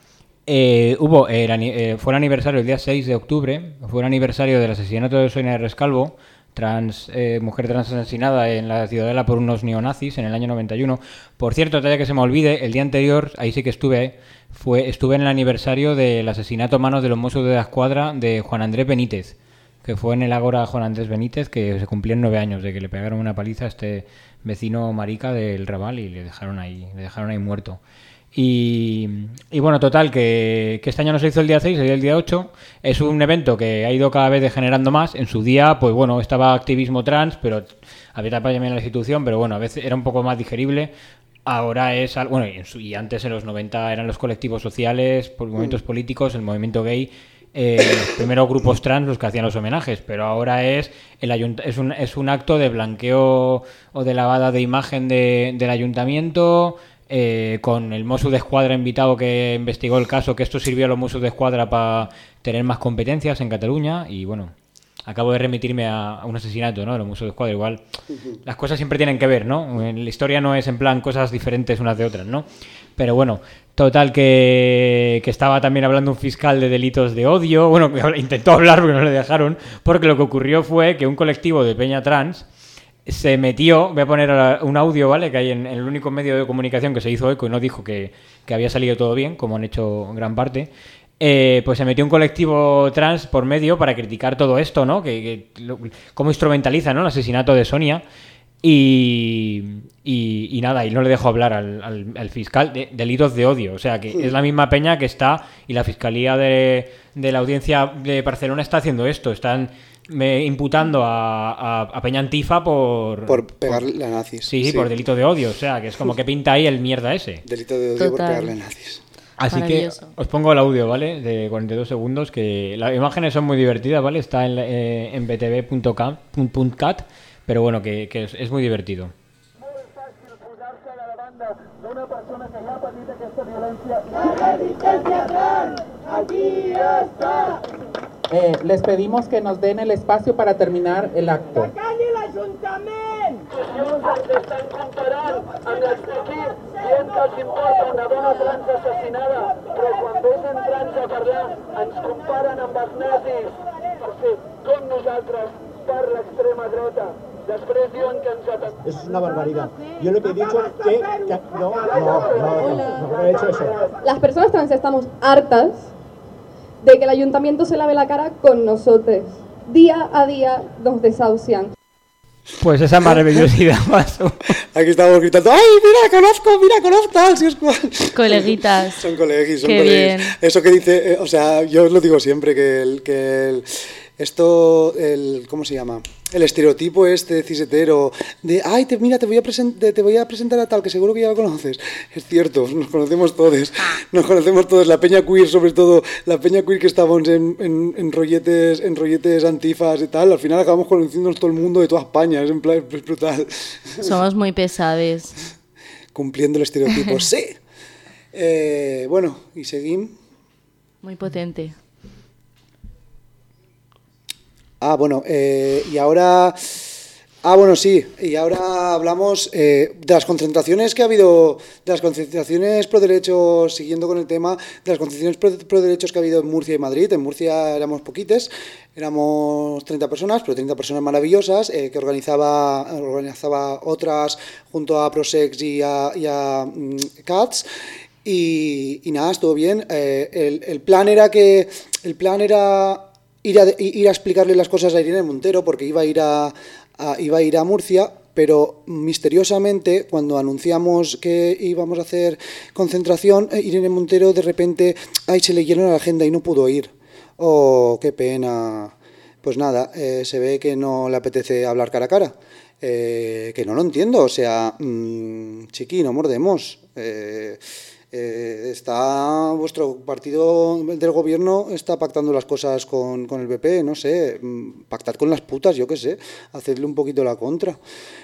Fue el aniversario el día 6 de octubre, fue el aniversario del asesinato de Sonia Rescalvo, mujer trans asesinada en la Ciudadela por unos neonazis en el año 91. Por cierto, todavía que se me olvide, el día anterior, ahí sí que estuve en el aniversario del asesinato a manos de los Mossos de la Escuadra de Juan Andrés Benítez, que fue en el Ágora Juan Andrés Benítez, que se cumplían 9 años de que le pegaron una paliza a este vecino marica del Raval y le dejaron ahí muerto. Y bueno, total, que este año no se hizo el día 6, se hizo el día 8. Es un evento que ha ido cada vez degenerando más. En su día, pues bueno, estaba activismo trans, pero había también la institución, pero bueno, a veces era un poco más digerible. Ahora es... Bueno, y antes en los 90 eran los colectivos sociales, movimientos políticos, el movimiento gay, los primeros grupos trans los que hacían los homenajes, pero ahora es un acto de blanqueo o de lavada de imagen del ayuntamiento... con el Mossos d'Esquadra invitado que investigó el caso, que esto sirvió a los Mossos d'Esquadra para tener más competencias en Cataluña. Y bueno, acabo de remitirme a un asesinato, ¿no? De los Mossos d'Esquadra. Igual las cosas siempre tienen que ver, ¿no? La historia no es en plan cosas diferentes unas de otras, ¿no? Pero bueno, total que estaba también hablando un fiscal de delitos de odio. Bueno, intentó hablar porque no le dejaron, porque lo que ocurrió fue que un colectivo de peña trans se metió, voy a poner un audio, ¿vale? Que hay en el único medio de comunicación que se hizo eco y no dijo que había salido todo bien, como han hecho gran parte. Pues se metió un colectivo trans por medio para criticar todo esto, ¿no? Cómo instrumentaliza, ¿no? El asesinato de Sonia. Y nada, y no le dejó hablar al fiscal de delitos de odio. O sea, que es la misma peña que está, y la Fiscalía de la Audiencia de Barcelona está haciendo esto. Están imputando a Peña Antifa por pegarle a nazis. Sí, por delito de odio. O sea, que es como que pinta ahí el mierda ese. Delito de odio por pegarle a nazis. Así que os pongo el audio, ¿vale? De 42 segundos, que las imágenes son muy divertidas, ¿vale? Está en btv.cat, pero bueno, que es muy divertido. Molt fàcil posar-se de la banda d'una persona que ja ha patit aquesta violència. La resistència trans, aquí està! Les pedimos que nos den el espacio para terminar el acto. Que calli l'Ajuntament! Ens estan comparant amb els petits, dient que els importa una dona trans assassinada, però quan venen trans a parlar ens comparen amb els nazis. Perquè com nosaltres per l'extrema dreta. Després diuen que ens ataquen. Eso es una barbaridad. Yo lo que he dicho es que no he hecho eso. Las personas trans estamos hartas de que el ayuntamiento se lave la cara con nosotros. Día a día nos desahucian. Pues esa maravillosidad pasó. Aquí estamos gritando, ¡ay, mira, conozco tal! Si es cual. Coleguitas. Son coleguis. Qué bien. Eso que dice, o sea, yo lo digo siempre, ¿cómo se llama? El estereotipo este cisetero de, ay, mira, te voy a presentar a tal, que seguro que ya lo conoces. Es cierto, nos conocemos todos, la peña queer, sobre todo, la peña queer que estábamos en rolletes antifas y tal, al final acabamos conociéndonos todo el mundo de toda España, es brutal. Somos muy pesades. Cumpliendo el estereotipo, sí. Bueno, y seguimos. Muy potente. Y ahora hablamos de las concentraciones que ha habido, de las concentraciones pro derechos, siguiendo con el tema, de las concentraciones pro derechos que ha habido en Murcia y Madrid. En Murcia éramos poquites, éramos 30 personas, pero 30 personas maravillosas, que organizaba otras junto a Prosex y a CATS. Y nada, estuvo bien. El plan era ir a explicarle las cosas a Irene Montero, porque iba a ir a Murcia, pero misteriosamente, cuando anunciamos que íbamos a hacer concentración, Irene Montero de repente, se le llenó la agenda y no pudo ir. Oh, qué pena. Pues nada, se ve que no le apetece hablar cara a cara. Que no lo entiendo, o sea, chiqui, no mordemos. Está vuestro partido del gobierno está pactando las cosas con el PP, no sé, pactad con las putas, yo qué sé, hacedle un poquito la contra.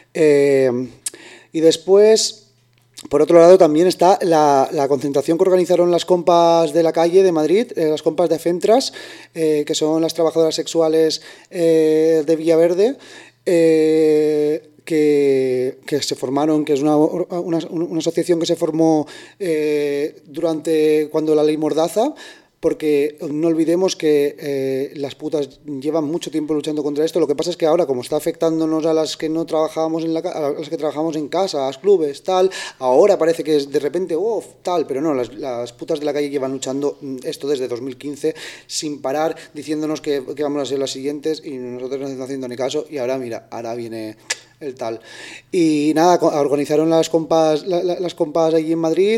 Y después, por otro lado, también está la concentración que organizaron las compas de la calle de Madrid, las compas de Fentras, que son las trabajadoras sexuales de Villaverde, que se formaron, que es una asociación que se formó durante cuando la ley Mordaza, porque no olvidemos que las putas llevan mucho tiempo luchando contra esto. Lo que pasa es que ahora, como está afectándonos a las que no trabajábamos a las que trabajamos en casa, a los clubes, tal, ahora parece que es de repente, tal, pero no, las putas de la calle llevan luchando esto desde 2015 sin parar, diciéndonos que vamos a ser las siguientes y nosotros no estamos haciendo ni caso, y ahora mira, ahora viene el tal. Y nada, organizaron las compas allí en Madrid,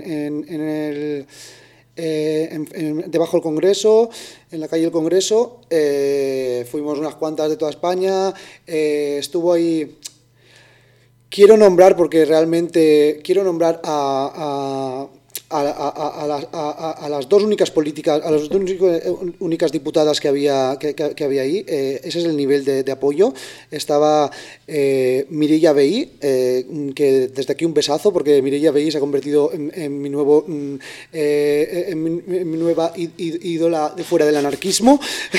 debajo del Congreso, en la calle del Congreso. Fuimos unas cuantas de toda España. Estuvo ahí. Quiero nombrar a las dos únicas políticas, a las dos únicas diputadas que había ahí. Ese es el nivel de apoyo. Estaba Mireia Vehí, que desde aquí un besazo, porque Mireia Vehí se ha convertido en mi nueva ídola de fuera del anarquismo.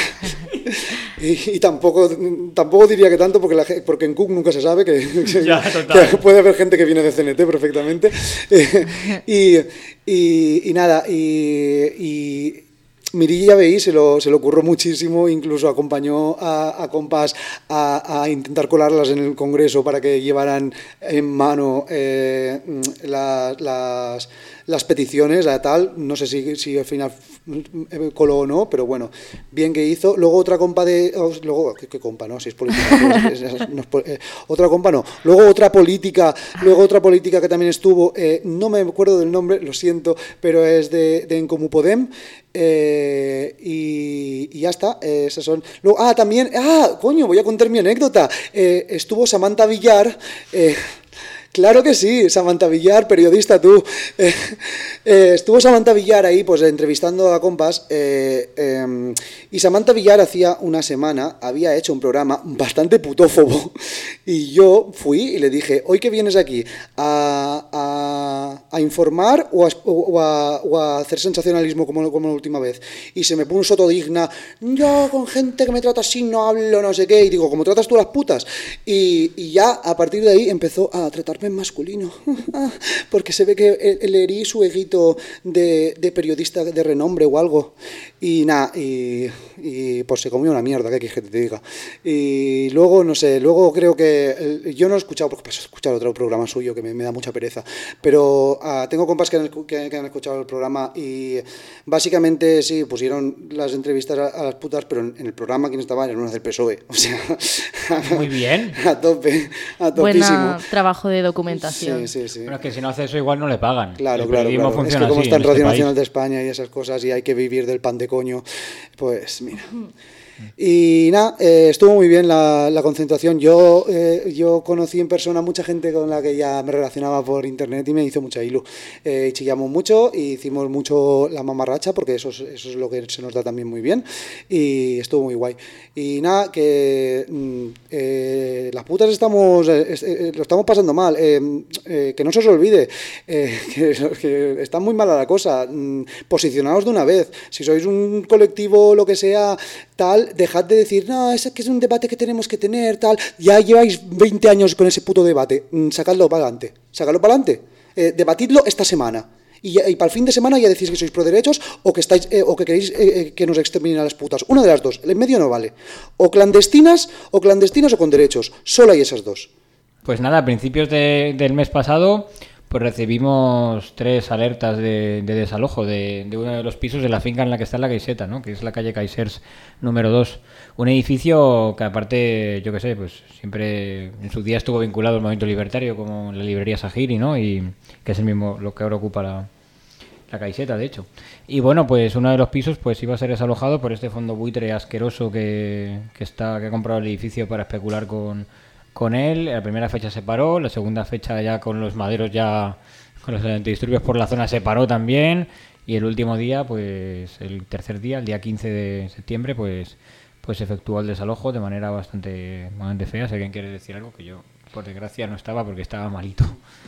y tampoco diría que tanto, porque en Cook nunca se sabe que puede haber gente que viene de CNT perfectamente. Y nada, y Mireia Vehí se lo ocurrió muchísimo, incluso acompañó a compas a intentar colarlas en el Congreso para que llevaran en mano las peticiones a tal. No sé si al final coló o no, pero bueno, bien que hizo. Luego otra compa ¿qué compa? No, si es política. Otra compa no. Luego otra política que también estuvo, no me acuerdo del nombre, lo siento, pero es de En Comú Podem. Y ya está, esas son. Luego, también, voy a contar mi anécdota. Estuvo Samantha Villar. Claro que sí, Samantha Villar, periodista tú. Estuvo Samantha Villar ahí, pues entrevistando a compas, y Samantha Villar hacía una semana había hecho un programa bastante putófobo, y yo fui y le dije: ¿hoy que vienes aquí? ¿A informar o a hacer sensacionalismo como la última vez? Y se me puso todo digna: yo con gente que me trata así no hablo, no sé qué. Y digo: ¿cómo tratas tú a las putas? Y ya a partir de ahí empezó a tratarme en masculino, porque se ve que le herí su eguito de periodista de renombre o algo. Y nada, y pues se comió una mierda, ¿qué quieres que te diga? Y luego, no sé, creo que yo no he escuchado, porque paso a escuchar otro programa suyo que me da mucha pereza, pero tengo compas que han escuchado el programa, y básicamente sí, pusieron las entrevistas a las putas, pero en el programa quien estaba eran unas del PSOE, o sea, muy bien, a tope, a topísimo. Buen trabajo de documentación. Sí. Bueno, es que si no hace eso igual no le pagan. Claro. Es que como está en Radio Nacional de España y esas cosas, y hay que vivir del pan de coño, pues mira. Y nada, estuvo muy bien la concentración. Yo conocí en persona mucha gente con la que ya me relacionaba por internet y me hizo mucha ilu. Chillamos mucho y hicimos mucho la mamarracha, porque eso es lo que se nos da también muy bien, y estuvo muy guay. Y nada, que las putas lo estamos pasando mal, que no se os olvide, que está muy mala la cosa. Posicionaos de una vez. Si sois un colectivo, lo que sea, tal, dejad de decir: no, es que es un debate que tenemos que tener, tal. Ya lleváis 20 años con ese puto debate. Sacadlo para adelante. Debatidlo esta semana. Y para el fin de semana ya decís que sois pro derechos o que queréis que nos exterminen a las putas. Una de las dos. El medio no vale. O clandestinas o con derechos. Solo hay esas dos. Pues nada, a principios del mes pasado, pues recibimos 3 alertas de desalojo de uno de los pisos de la finca en la que está la Caixeta, ¿no? Que es la calle Caixers número 2. Un edificio que, aparte, yo qué sé, pues siempre en su día estuvo vinculado al movimiento libertario, como la librería Sahiri, ¿no? Y que es el mismo lo que ahora ocupa la Caixeta, de hecho. Y bueno, pues uno de los pisos pues iba a ser desalojado por este fondo buitre asqueroso que ha comprado el edificio para especular con él. La primera fecha se paró, la segunda fecha ya con los maderos, ya con los antidisturbios por la zona, se paró también, y el último día, pues el tercer día, el día 15 de septiembre, pues se efectuó el desalojo de manera bastante fea. Si alguien quiere decir algo, que yo por desgracia no estaba porque estaba malito.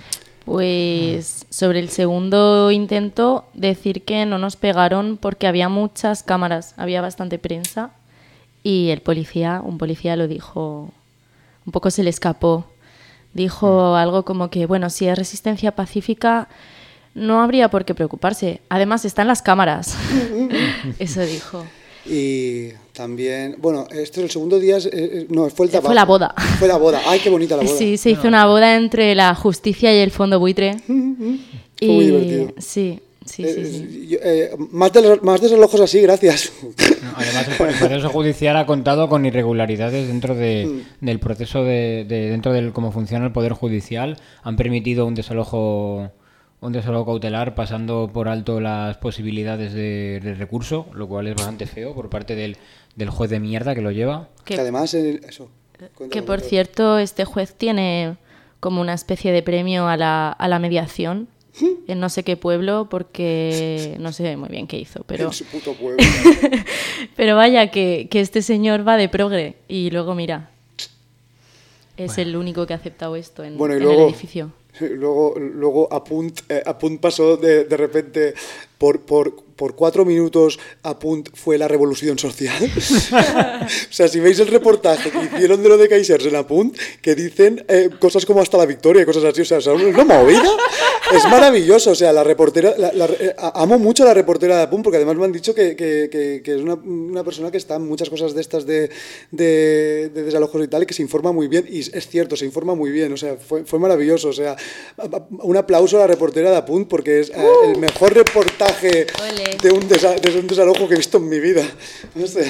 Pues sobre el segundo intento, decir que no nos pegaron porque había muchas cámaras, había bastante prensa, y un policía lo dijo, un poco se le escapó. Dijo algo como que, bueno, si es resistencia pacífica, no habría por qué preocuparse. Además, están las cámaras. Eso dijo. Y también, bueno, este es el segundo día, no, fue el tabaco. Fue la boda. Fue la boda. Ay, qué bonita la boda. Sí, se hizo una boda entre la justicia y el fondo buitre. Fue muy divertido. Sí. Más desalojos así, gracias. Además, el proceso judicial ha contado con irregularidades dentro del proceso dentro del cómo funciona el Poder Judicial. Han permitido un desalojo cautelar pasando por alto las posibilidades de recurso, lo cual es bastante feo por parte del juez de mierda que lo lleva. Que además, eso. Que por cierto, este juez tiene como una especie de premio a la mediación en no sé qué pueblo, porque no sé muy bien qué hizo, pero en su puto pueblo. pero vaya que este señor va de progre y luego mira, es el único que ha aceptado esto en el edificio. Luego Apunt pasó de repente por 4 minutos. Apunt fue la revolución social. O sea, si veis el reportaje que hicieron de lo de Kaisers en Apunt, que dicen cosas como hasta la victoria y cosas así, o sea, es una movida. Es maravilloso, o sea, la reportera, amo mucho a la reportera de Apunt, porque además me han dicho que es una persona que está en muchas cosas de estas de desalojos y tal, y que se informa muy bien, y es cierto, se informa muy bien, o sea, fue maravilloso, o sea, un aplauso a la reportera de Apunt, porque es el mejor reportaje de un desalojo que he visto en mi vida. No sé.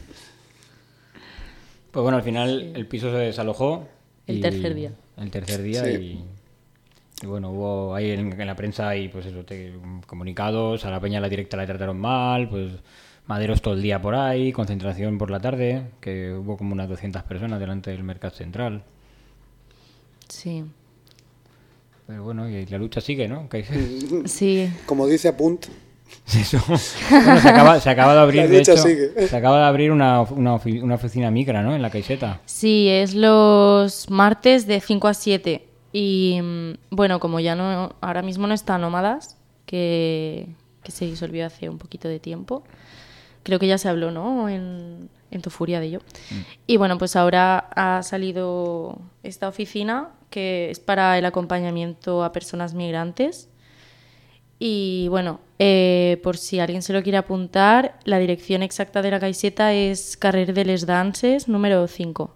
Pues bueno, al final el piso se desalojó. El tercer día. Sí. Y bueno, hubo ahí en la prensa y pues eso, comunicados, a la peña la directa la trataron mal, pues maderos todo el día por ahí, concentración por la tarde, que hubo como unas 200 personas delante del Mercat Central. Sí. Pero bueno, y la lucha sigue, ¿no? Sí. Como dice Apunt. Eso. Bueno, se acaba de abrir, de hecho, se acaba de abrir una oficina micra, ¿no? En la Caixeta. Sí, es los martes de 5 a 7. Y bueno, como ya no, ahora mismo no está Nómadas, que se disolvió hace un poquito de tiempo. Creo que ya se habló, ¿no? En Tu Furia de ello. Y bueno, pues ahora ha salido esta oficina que es para el acompañamiento a personas migrantes. Y bueno, por si alguien se lo quiere apuntar, la dirección exacta de la Caixeta es Carrer de les Danses, número 5.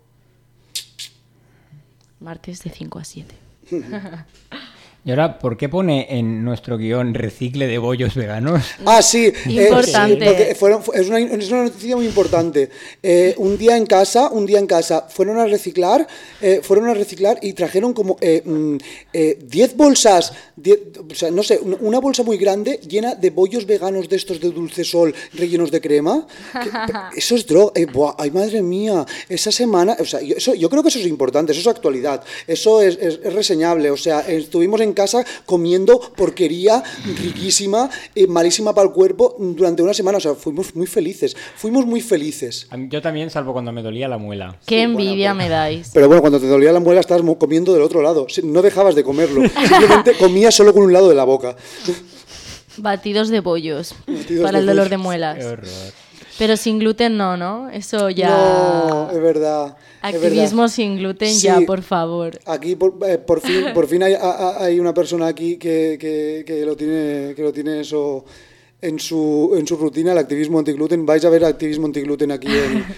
Martes de 5 a 7. Y ahora, ¿por qué pone en nuestro guión recicle de bollos veganos? Ah, sí. Importante. Es una noticia muy importante. Un día en casa, fueron a reciclar y trajeron como 10 bolsas, o sea, no sé, una bolsa muy grande llena de bollos veganos de estos de Dulce Sol rellenos de crema. Eso es droga. Ay, madre mía. Esa semana, o sea, yo creo que eso es importante, eso es actualidad, eso es reseñable. O sea, estuvimos en casa comiendo porquería riquísima, malísima para el cuerpo durante una semana, o sea, fuimos muy felices. Yo también, salvo cuando me dolía la muela. Qué envidia me dais. Pero bueno, cuando te dolía la muela estabas comiendo del otro lado, no dejabas de comerlo, simplemente comías solo con un lado de la boca. Batidos de bollos para el dolor de muelas. Qué horror. Pero sin gluten no, eso ya... No, es verdad. Activismo sin gluten sí, ya, por favor. Aquí por fin hay una persona aquí que lo tiene eso en su rutina, el activismo antigluten. Vais a ver activismo antigluten aquí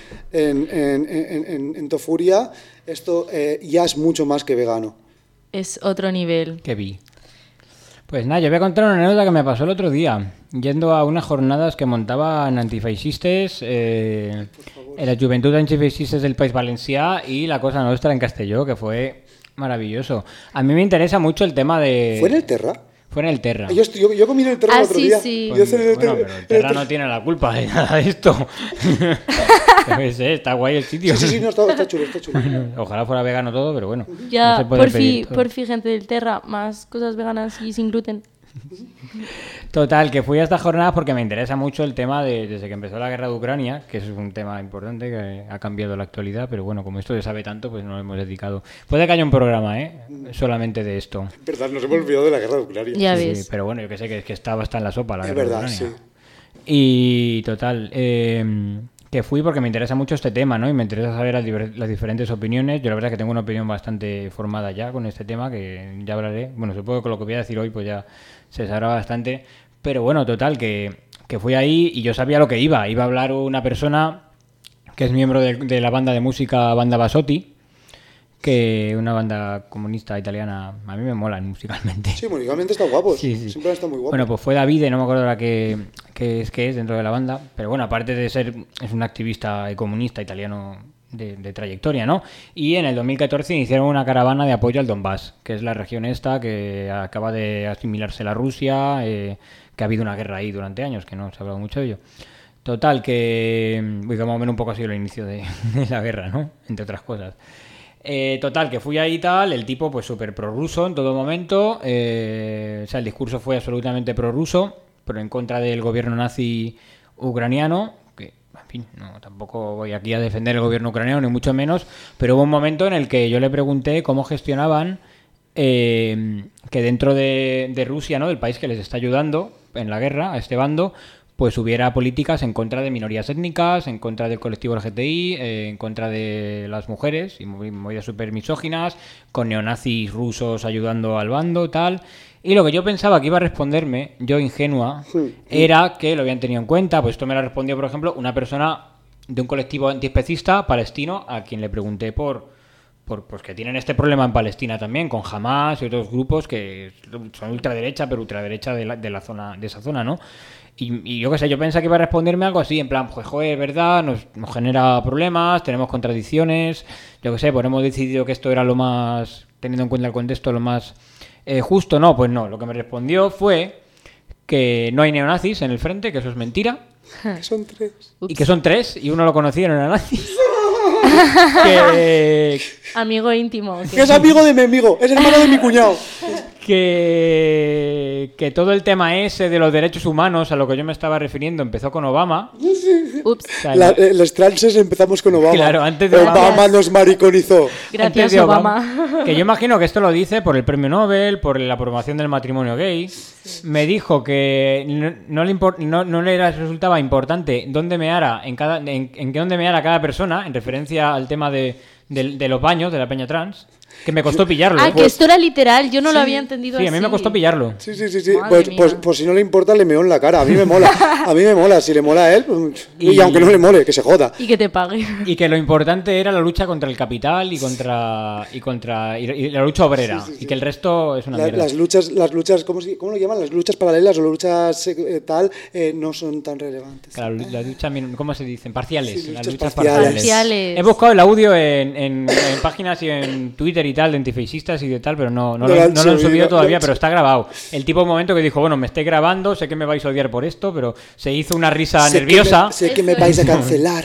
en Tofuria. Esto ya es mucho más que vegano. Es otro nivel. ¿Qué vi? Pues nada, yo voy a contar una anécdota que me pasó el otro día, yendo a unas jornadas que montaban antifeixistes, en la Juventud Antifeixistes del País Valencià y la Cosa Nostra en Castelló, que fue maravilloso. A mí me interesa mucho el tema de... ¿Fue en el Terra? Fue en el Terra. Yo comí en el Terra el otro día. Sí. Pues, pero el Terra no tiene la culpa de nada de esto. Está guay el sitio. Sí, no, está chulo. Bueno, ojalá fuera vegano todo, pero bueno. Ya, no se puede por fin, gente del Terra, más cosas veganas y sin gluten. Total, que fui a estas jornadas porque me interesa mucho el tema desde que empezó la guerra de Ucrania, que es un tema importante que ha cambiado la actualidad, pero bueno, como esto se sabe tanto, pues no lo hemos dedicado. Puede que haya un programa, solamente de esto. Verdad, nos hemos olvidado de la guerra de Ucrania. Ya ves. Sí, pero bueno, yo que sé que estaba hasta en la sopa la es guerra verdad, de Ucrania. Sí. Y total, que fui porque me interesa mucho este tema, ¿no? Y me interesa saber las diferentes opiniones. Yo la verdad es que tengo una opinión bastante formada ya con este tema, que ya hablaré. Bueno, supongo que con lo que voy a decir hoy pues ya se sabrá bastante. Pero bueno, total, que fui ahí y yo sabía lo que iba. Iba a hablar una persona que es miembro de la banda de música Banda Basotti, que una banda comunista italiana, a mí me molan musicalmente. Sí, musicalmente están guapos. Sí, sí. Siempre están muy guapos. Bueno, pues fue Davide, no me acuerdo ahora qué es dentro de la banda, pero bueno, aparte de ser, es un activista comunista italiano de trayectoria, ¿no? Y en el 2014 iniciaron una caravana de apoyo al Donbass, que es la región esta que acaba de asimilarse la Rusia, que ha habido una guerra ahí durante años, que no se ha hablado mucho de ello. Total, que más o menos un poco ha sido el inicio de la guerra, ¿no? Entre otras cosas. Total, que fui ahí y tal, el tipo pues súper prorruso en todo momento, o sea, el discurso fue absolutamente prorruso, pero en contra del gobierno nazi ucraniano, que, en fin, no, tampoco voy aquí a defender el gobierno ucraniano, ni mucho menos, pero hubo un momento en el que yo le pregunté cómo gestionaban que dentro de Rusia, ¿no?, del país que les está ayudando en la guerra, a este bando, pues hubiera políticas en contra de minorías étnicas, en contra del colectivo LGTBI, en contra de las mujeres, y movidas súper misóginas, con neonazis rusos ayudando al bando, tal. Y lo que yo pensaba que iba a responderme, yo ingenua, era que lo habían tenido en cuenta. Pues esto me lo respondió, por ejemplo, una persona de un colectivo antiespecista palestino, a quien le pregunté por pues que tienen este problema en Palestina también, con Hamas y otros grupos que son ultraderecha, pero ultraderecha de esa zona, ¿no? Y yo qué sé, yo pensaba que iba a responderme algo así, en plan, pues joder, ¿verdad? Nos genera problemas, tenemos contradicciones, yo qué sé, pues hemos decidido que esto era lo más, teniendo en cuenta el contexto, lo más justo. No, pues no, lo que me respondió fue que no hay neonazis en el frente, que eso es mentira. Que son 3. Y que son 3, y uno lo conocía, no era nazi. Amigo íntimo. Que es amigo de mi amigo, es hermano de mi cuñado. Que todo el tema ese de los derechos humanos, a lo que yo me estaba refiriendo, empezó con Obama. Ups. O sea, los transes empezamos con Obama. Claro, antes de Obama nos mariconizó. Gracias, Obama. Que yo imagino que esto lo dice por el premio Nobel, por la aprobación del matrimonio gay. Sí. Me dijo que no le resultaba importante dónde meara en dónde meara cada persona, en referencia al tema de los baños de la peña trans. Que me costó pillarlo. Ah, que esto era literal, yo no lo había entendido así. Sí, a mí me costó pillarlo. Sí. Pues si no le importa, le meo en la cara. A mí me mola. A mí me mola. Si le mola a él, pues, y aunque no le mole, que se joda. Y que te pague. Y que lo importante era la lucha contra el capital y la lucha obrera. Sí. Y que el resto es una mierda. Las luchas, ¿cómo lo llaman? Las luchas paralelas o luchas tal, no son tan relevantes. Claro, las luchas, ¿cómo se dicen? Parciales. Sí, las luchas parciales. He buscado el audio en páginas y en Twitter y tal, de antifascistas y de tal, pero no lo han subido todavía, pero está grabado. El tipo un momento que dijo, bueno, me estoy grabando, sé que me vais a odiar por esto, pero se hizo una risa nerviosa. Sé que me vais a cancelar.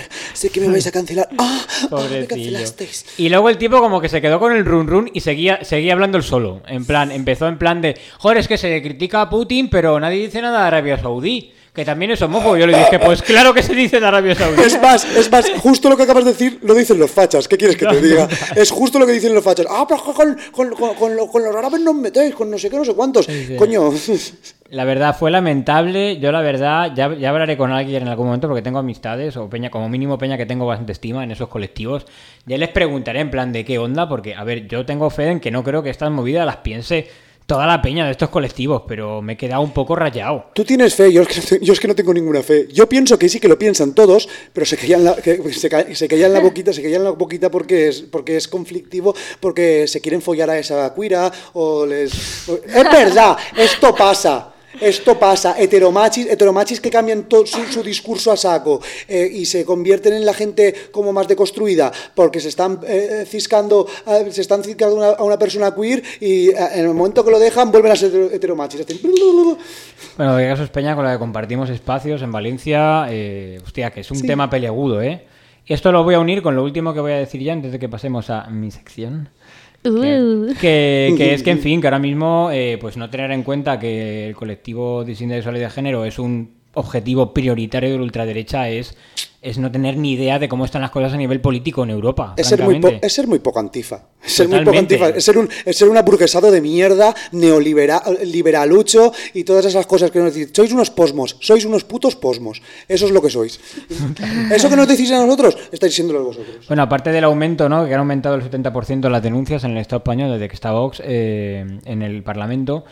Me cancelasteis. Y luego el tipo como que se quedó con el run y seguía hablando él solo. Empezó en plan de, joder, es que se critica a Putin, pero nadie dice nada de Arabia Saudí, que también es homófobo. Yo le dije, pues claro que se dice de Arabia Saudí. Es más, justo lo que acabas de decir lo dicen los fachas. ¿Qué quieres que te diga? Es justo lo que dicen los fachas. Ah, pero con los árabes no os metéis, con no sé qué, no sé cuántos. Sí. Coño. La verdad, fue lamentable. Yo, la verdad, ya hablaré con alguien en algún momento porque tengo amistades, o peña, como mínimo peña que tengo bastante estima en esos colectivos. Ya les preguntaré en plan de qué onda, porque, a ver, yo tengo fe en que no creo que estas movidas las piense toda la peña de estos colectivos, pero me he quedado un poco rayado. Tú tienes fe, yo es que no tengo ninguna fe. Yo pienso que sí que lo piensan todos, pero se callan la boquita porque es conflictivo, porque se quieren follar a esa cuira Es verdad, esto pasa. Heteromachis que cambian todo su discurso a saco y se convierten en la gente como más deconstruida porque se están ciscando a una persona queer y en el momento que lo dejan vuelven a ser heteromachis. Bueno, de caso es peña con la que compartimos espacios en Valencia, hostia, que es un tema peliagudo, ¿eh? Y esto lo voy a unir con lo último que voy a decir ya antes de que pasemos a mi sección. Que es que, en fin, que ahora mismo pues no tener en cuenta que el colectivo disidente de sexualidad de género es un objetivo prioritario de la ultraderecha es es no tener ni idea de cómo están las cosas a nivel político en Europa. Es ser muy poco antifa. Es ser un aburguesado de mierda, neoliberalucho y todas esas cosas que nos decís. Sois unos posmos, sois unos putos posmos. Eso es lo que sois. Eso que nos decís a nosotros, estáis siéndolo vosotros. Bueno, aparte del aumento, ¿no? Que han aumentado el 70% las denuncias en el Estado español desde que está Vox en el Parlamento.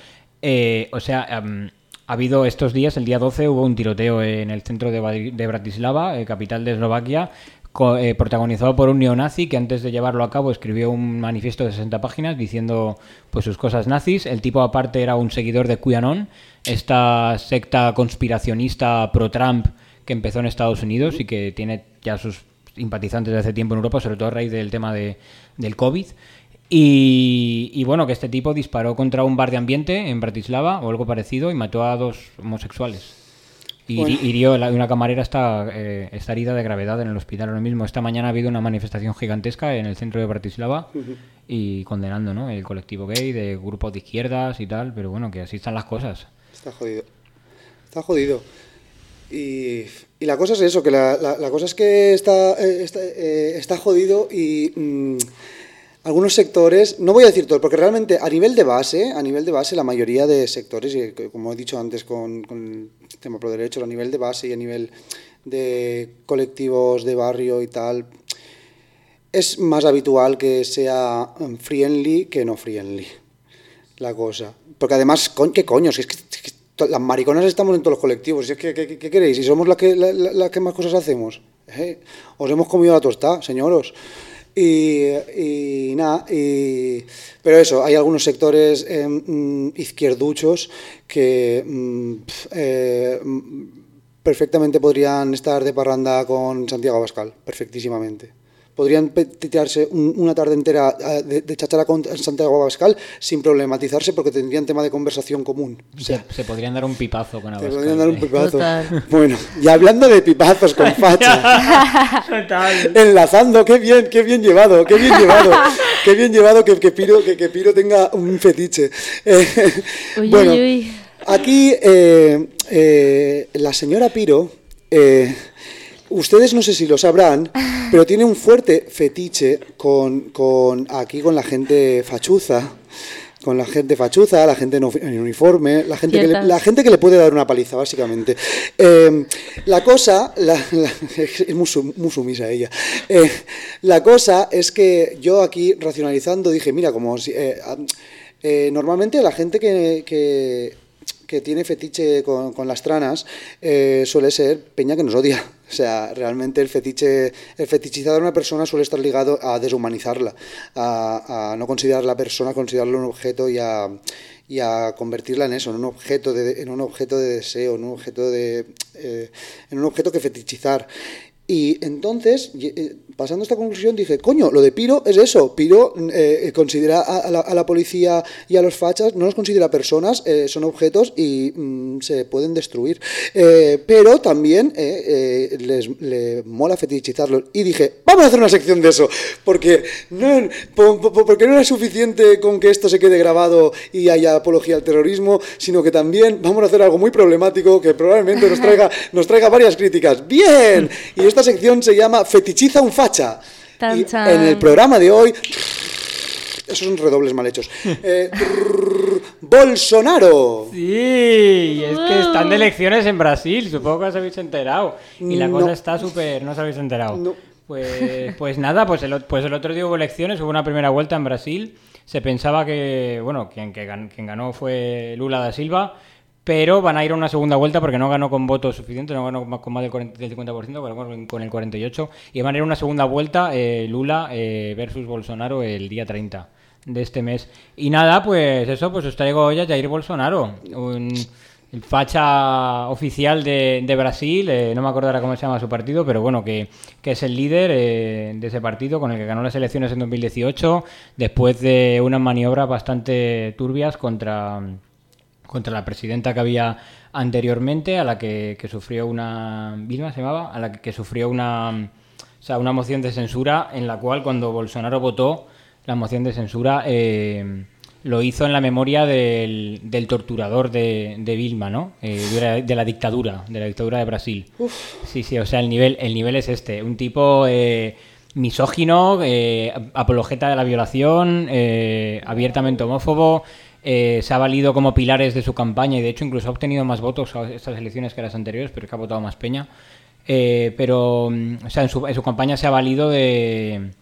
Ha habido estos días, el día 12, hubo un tiroteo en el centro de Bratislava, capital de Eslovaquia, protagonizado por un neonazi que antes de llevarlo a cabo escribió un manifiesto de 60 páginas diciendo pues sus cosas nazis. El tipo aparte era un seguidor de QAnon, esta secta conspiracionista pro-Trump que empezó en Estados Unidos y que tiene ya sus simpatizantes desde hace tiempo en Europa, sobre todo a raíz del tema del COVID. Y bueno, que este tipo disparó contra un bar de ambiente en Bratislava o algo parecido y mató a 2 homosexuales. Y hirió, una camarera está herida de gravedad en el hospital ahora mismo. Esta mañana ha habido una manifestación gigantesca en el centro de Bratislava y condenando, ¿no?, el colectivo gay de grupos de izquierdas y tal, pero bueno, que así están las cosas. Está jodido. Y la cosa es eso, que la cosa es que está jodido y... algunos sectores, no voy a decir todos, porque realmente a nivel de base la mayoría de sectores, y como he dicho antes con el tema pro derechos, a nivel de base y a nivel de colectivos de barrio y tal, es más habitual que sea friendly que no friendly la cosa. Porque además, ¿qué coño? Si es que las mariconas estamos en todos los colectivos, si es que, ¿qué queréis? Si somos las que más cosas hacemos. Os hemos comido la tostada, señoros. Y nada, pero eso, hay algunos sectores izquierduchos que perfectamente podrían estar de parranda con Santiago Abascal, perfectísimamente. Podrían tirarse una tarde entera de chachara con Santiago Abascal sin problematizarse porque tendrían tema de conversación común. O sea, se podrían dar un pipazo con Abascal. Se podrían dar un pipazo. Total. Bueno, y hablando de pipazos con facha. Total. Enlazando, qué bien llevado que Piro tenga un fetiche. Bueno, aquí la señora Piro... ustedes no sé si lo sabrán, pero tiene un fuerte fetiche con la gente fachuza, la gente en uniforme, la gente que le puede dar una paliza, básicamente. La cosa, es muy sumisa ella. La cosa es que yo aquí, racionalizando, dije, mira, como si, normalmente la gente que tiene fetiche con las tranas suele ser peña que nos odia. O sea, realmente el fetichizar a una persona suele estar ligado a deshumanizarla, a no considerar la persona, considerarla un objeto y a convertirla en eso, en un objeto de deseo, en un objeto que fetichizar. Y entonces, pasando a esta conclusión, dije, coño, lo de Piro es eso. Piro considera a la policía y a los fachas, no los considera personas, son objetos y se pueden destruir. Pero también le mola fetichizarlos. Y dije, vamos a hacer una sección de eso, porque no era suficiente con que esto se quede grabado y haya apología al terrorismo, sino que también vamos a hacer algo muy problemático que probablemente nos traiga varias críticas. ¡Bien! Y esta sección se llama Fetichiza un facha. Y en el programa de hoy, esos son redobles mal hechos. Bolsonaro. Sí, es que están de elecciones en Brasil, supongo que os habéis enterado. Y la cosa está súper, no os habéis enterado. No. Pues nada, pues el otro día hubo elecciones, hubo una primera vuelta en Brasil. Se pensaba que, bueno, quien ganó fue Lula da Silva. Pero van a ir a una segunda vuelta porque no ganó con votos suficientes, no ganó con más del 50%, ganó con el 48%. Y van a ir a una segunda vuelta Lula versus Bolsonaro el día 30 de este mes. Y nada, pues eso, pues os traigo hoy a Jair Bolsonaro, el facha oficial de Brasil, no me acuerdo ahora cómo se llama su partido, pero bueno, que es el líder de ese partido con el que ganó las elecciones en 2018, después de unas maniobras bastante turbias contra la presidenta que había anteriormente, a la que sufrió una... ¿Vilma se llamaba? A la que sufrió una moción de censura en la cual cuando Bolsonaro votó la moción de censura lo hizo en la memoria del torturador de Vilma, ¿no? De la dictadura de Brasil. Uf. Sí, o sea, el nivel es este. Un tipo misógino, apologeta de la violación, abiertamente homófobo. Se ha valido como pilares de su campaña y de hecho incluso ha obtenido más votos a estas elecciones que las anteriores, pero es que ha votado más peña. Pero o sea, en su campaña se ha valido del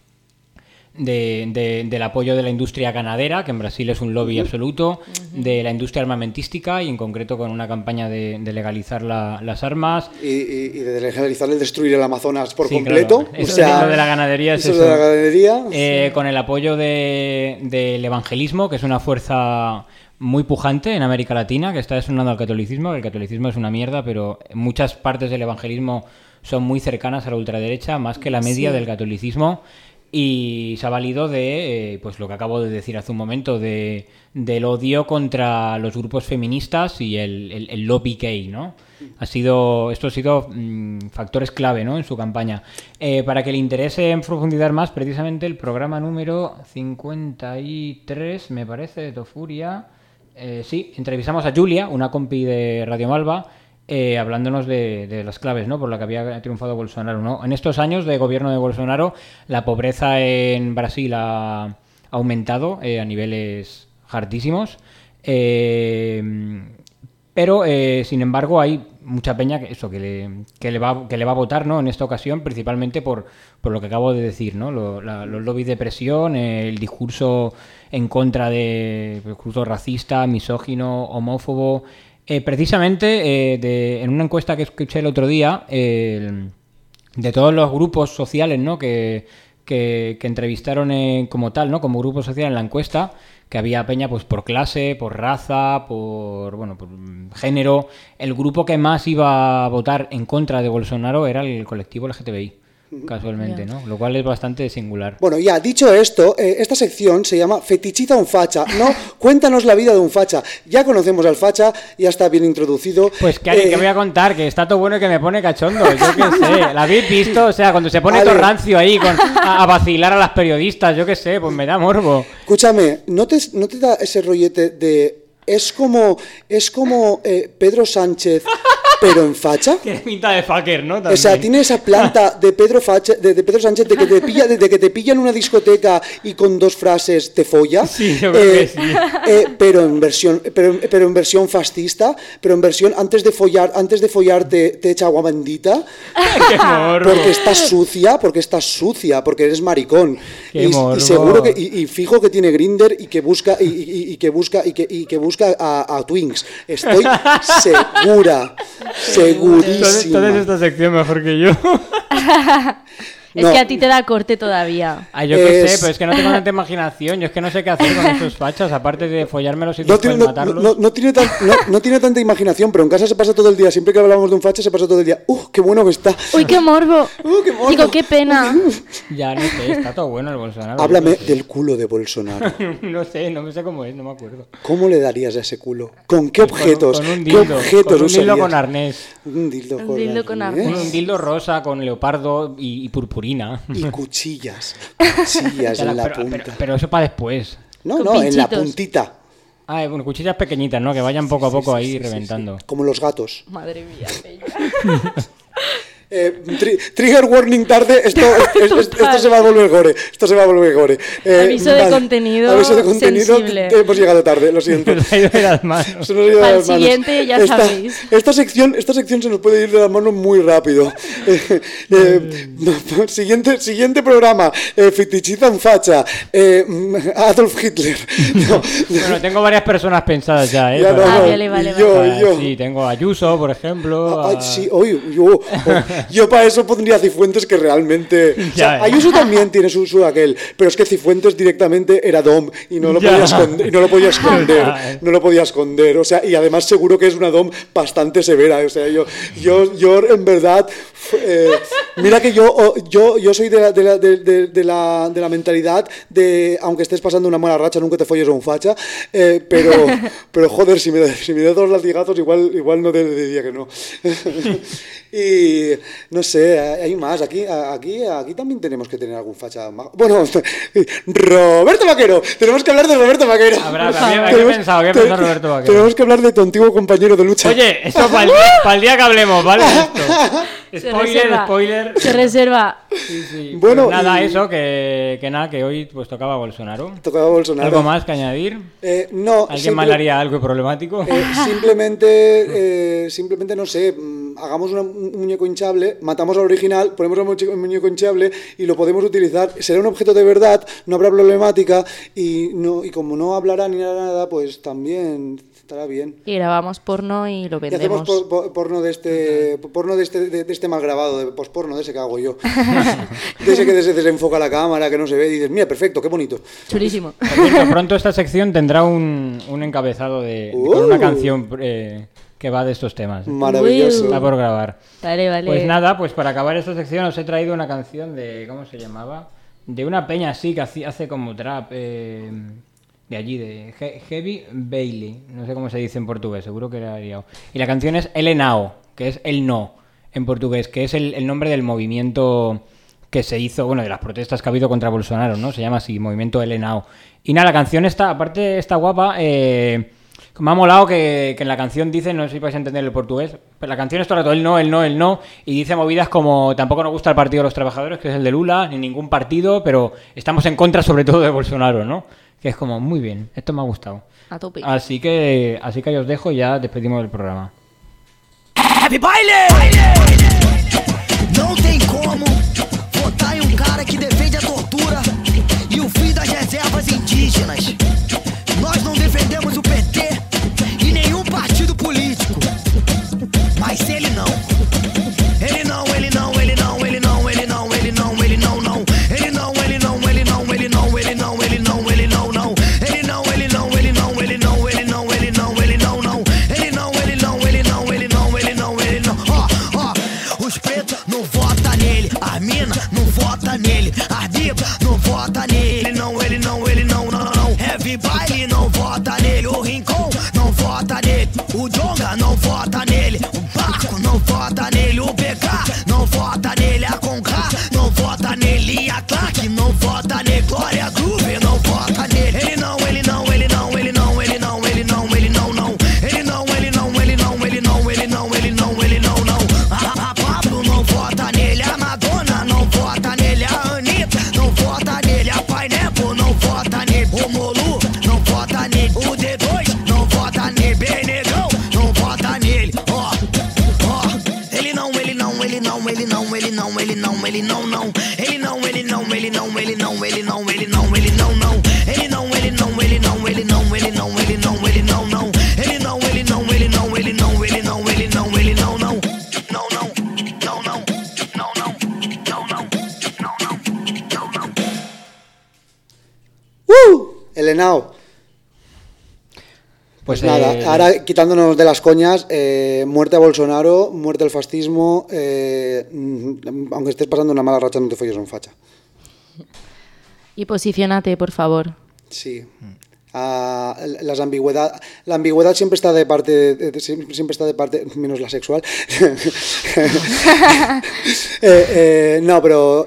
apoyo de la industria ganadera, que en Brasil es un lobby absoluto, de la industria armamentística y en concreto con una campaña de legalizar las armas. Y de legalizar el destruir el Amazonas por completo. Claro. Eso, o sea, lo de la ganadería es eso. De la ganadería. Con el apoyo del evangelismo, que es una fuerza muy pujante en América Latina, que está desonando al catolicismo. El catolicismo es una mierda, pero muchas partes del evangelismo son muy cercanas a la ultraderecha, más que la media del catolicismo. Y se ha valido de pues lo que acabo de decir hace un momento, del odio contra los grupos feministas y el lobby gay, ¿no? Esto ha sido factores clave, ¿no? En su campaña. Para que le interese en profundidad más, precisamente el programa número 53, me parece, de Tofuria. Sí, entrevistamos a Julia, una compi de Radio Malva, hablándonos de las claves, ¿no? Por la que había triunfado Bolsonaro, ¿no? En estos años de gobierno de Bolsonaro, la pobreza en Brasil ha aumentado a niveles hartísimos. Pero, sin embargo, hay mucha peña que le va a votar, ¿no? En esta ocasión, principalmente por lo que acabo de decir, ¿no? Los lobbies de presión, el discurso en contra del discurso racista, misógino, homófobo. Precisamente, en una encuesta que escuché el otro día, de todos los grupos sociales, ¿no? que entrevistaron como tal, ¿no? Como grupo social en la encuesta, que había peña pues por clase, por raza, por género. El grupo que más iba a votar en contra de Bolsonaro era el colectivo LGTBI, casualmente, ¿no? Lo cual es bastante singular. Bueno, ya dicho esto, esta sección se llama Fetichiza un facha, ¿no? Cuéntanos la vida de un facha. Ya conocemos al facha, ya está bien introducido. Pues que voy a contar, que está todo bueno y que me pone cachondo, yo qué sé. ¿La habéis visto? O sea, cuando se pone todo rancio ahí a vacilar a las periodistas, yo qué sé, pues me da morbo. Escúchame, ¿no te da ese rollete de... Es como Pedro Sánchez, pero en facha? Tiene pinta de fucker, ¿no? También. O sea, tiene esa planta de Pedro Sánchez de que te pilla en una discoteca y con dos frases te folla. Sí, yo creo que sí. Pero en versión fascista, pero en versión antes de follar te echa agua bendita. ¡Qué morbo! Porque estás sucia, porque eres maricón. ¡Qué morbo! Y seguro que y fijo que tiene Grindr y que busca a Twinks. Estoy segurísima. Toda esta sección mejor que yo. Es que a ti te da corte todavía. Yo qué sé, pero es que no tengo tanta imaginación. Yo es que no sé qué hacer con estos fachas, aparte de follármelos y después matarlos. No tiene tanta imaginación, pero en casa se pasa todo el día. Siempre que hablamos de un facha se pasa todo el día. ¡Qué bueno que está! ¡Uy, qué morbo! Qué morbo! Digo, qué pena. Ya no sé, está todo bueno el Bolsonaro. Háblame del culo de Bolsonaro. No sé cómo es, no me acuerdo. ¿Cómo le darías a ese culo? ¿Con qué objetos? Con un dildo. ¿Qué objetos con un dildo con arnés. Un dildo con arnés. Un dildo rosa con leopardo y purpurina. Y cuchillas en la punta. Pero eso para después. No, en la puntita. Bueno, cuchillas pequeñitas, ¿no? Que vayan poco a poco ahí reventando. Sí. Como los gatos. Madre mía, bella. Trigger warning tarde, esto se va a volver gore. Aviso de contenido sensible. Hemos llegado tarde, lo siento. Nos ha ido de las manos. Al siguiente ya sabéis. Esta sección se nos puede ir de las manos muy rápido. Siguiente programa. Fetichizan facha. Adolf Hitler. Bueno, tengo varias personas pensadas ya, ¿eh? Vale. Yo. Sí, tengo a Ayuso, por ejemplo. Yo para eso pondría a Cifuentes, que realmente... Ayuso también tiene su aquel, pero es que Cifuentes directamente era Dom y no lo podía esconder. O sea, y además seguro que es una Dom bastante severa. O sea, yo en verdad Mira que yo soy de la mentalidad de, aunque estés pasando una mala racha, nunca te folles a un facha, pero joder, si me das 2 latigazos igual no te diría que no. Y no sé, hay más, aquí también tenemos que tener algún facha más. Bueno, Roberto Vaquero, tenemos que hablar de Roberto Vaquero. ¿Qué pensado Roberto Vaquero? Tenemos que hablar de tu antiguo compañero de lucha. Oye, esto para el día que hablemos, ¿vale? Spoiler. Se reserva. Sí. Bueno, pues nada, eso, que hoy pues tocaba Bolsonaro. ¿Algo más que añadir? No. ¿Alguien más haría algo problemático? Simplemente, no sé, hagamos un muñeco hinchable, matamos al original, ponemos al muñeco hinchable y lo podemos utilizar. Será un objeto de verdad, no habrá problemática y como no hablará ni nada, pues también estará bien. Y grabamos porno y lo vendemos. Y hacemos porno de este mal grabado, de posporno, de ese que hago yo. De ese que se desenfoca la cámara, que no se ve, y dices, mira, perfecto, qué bonito. Chulísimo. Pronto esta sección tendrá un encabezado con una canción que va de estos temas. Maravilloso. Está por grabar. Vale. Pues nada, pues para acabar esta sección os he traído una canción de, ¿cómo se llamaba? De una peña así que hace como trap, de allí, de Heavy Bailey, no sé cómo se dice en portugués, seguro que era liado. Y la canción es El Nao, que es el no en portugués, que es el nombre del movimiento que se hizo, bueno, de las protestas que ha habido contra Bolsonaro, ¿no? Se llama así, Movimiento El Nao. Y nada, la canción está, aparte está guapa, me ha molado que en la canción dice, no sé si vais a entender el portugués, pero la canción es todo el rato el no, y dice movidas como tampoco nos gusta el Partido de los Trabajadores, que es el de Lula, ni ningún partido, pero estamos en contra sobre todo de Bolsonaro, ¿no? Que es como, muy bien, esto me ha gustado. A tope. Así que os dejo y ya despedimos del programa. Heavy baile! Não tem como votar em cara que defende a tortura e o fim das reservas indígenas. Nós não defendemos o PT e nenhum partido político. Mas ele não. Ele não. Não vota nele, a Biba não vota nele, não. Heavy baile não vota nele, o Rincon não vota nele, o Jonga não vota nele, o Barco não vota nele, o BK não vota nele, a Conká não vota nele, e a Clark não vota nele, Glória Groove não vota nele. Ele não. A Pablo não vota nele, a Madonna não vota nele, a Anitta não vota nele, a Pineapple não vota nele, o Molu não vota nele, o D2 não vota nele, Benegão não vota nele. Ó, ele não. El Nao. Pues nada, ahora quitándonos de las coñas, muerte a Bolsonaro, muerte al fascismo, aunque estés pasando una mala racha no te folles a un facha. Y posiciónate, por favor. Sí. La ambigüedad siempre está de parte, menos la sexual. No, pero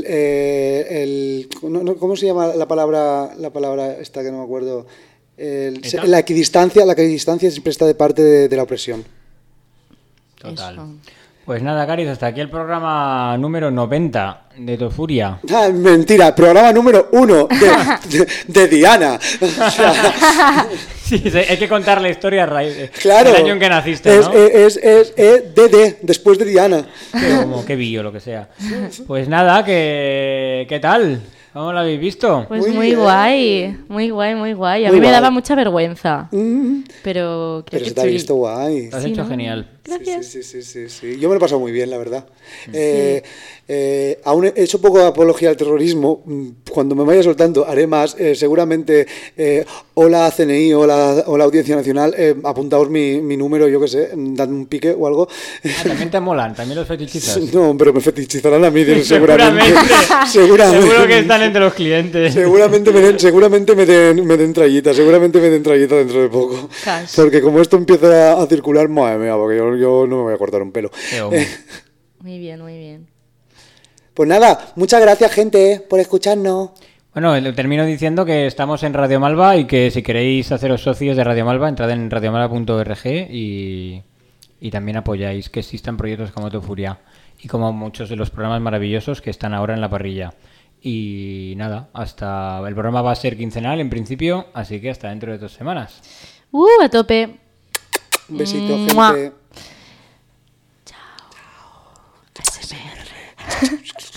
¿cómo se llama la palabra esta que no me acuerdo? La equidistancia siempre está de parte de la opresión. Total. Eso. Pues nada, Caris, hasta aquí el programa número 90 de Tofuria. Mentira, programa número 1 de Diana. O sea, sí, hay que contar la historia a raíz claro, del año en que naciste, ¿no? Es DD, después de Diana. Como que bio, lo que sea. Pues nada, ¿qué tal? ¿Cómo lo habéis visto? Pues muy guay. A mí me daba mucha vergüenza. Pero se te ha visto guay. Lo has hecho genial. Gracias. Sí. Yo me lo he pasado muy bien, la verdad. Aún he hecho poco apología al terrorismo. Cuando me vaya soltando haré más. Seguramente, hola CNI, hola Audiencia Nacional, apuntaos mi número, yo qué sé, dadme un pique o algo. También te molan, también los fetichizas. No, pero me fetichizarán a mí, seguramente. Seguro que están entre los clientes. Seguramente me den trallitas, dentro de poco. Cash. Porque como esto empieza a circular, madre mía, porque yo no me voy a cortar un pelo. Muy bien. Pues nada, muchas gracias, gente, por escucharnos. Bueno, termino diciendo que estamos en Radio Malva y que si queréis haceros socios de Radio Malva, entrad en radiomalva.org y también apoyáis que existan proyectos como Autofuria y como muchos de los programas maravillosos que están ahora en la parrilla. Y nada, el programa va a ser quincenal en principio, así que hasta dentro de 2 semanas. A tope. Un besito, gente. Chao. ASMR.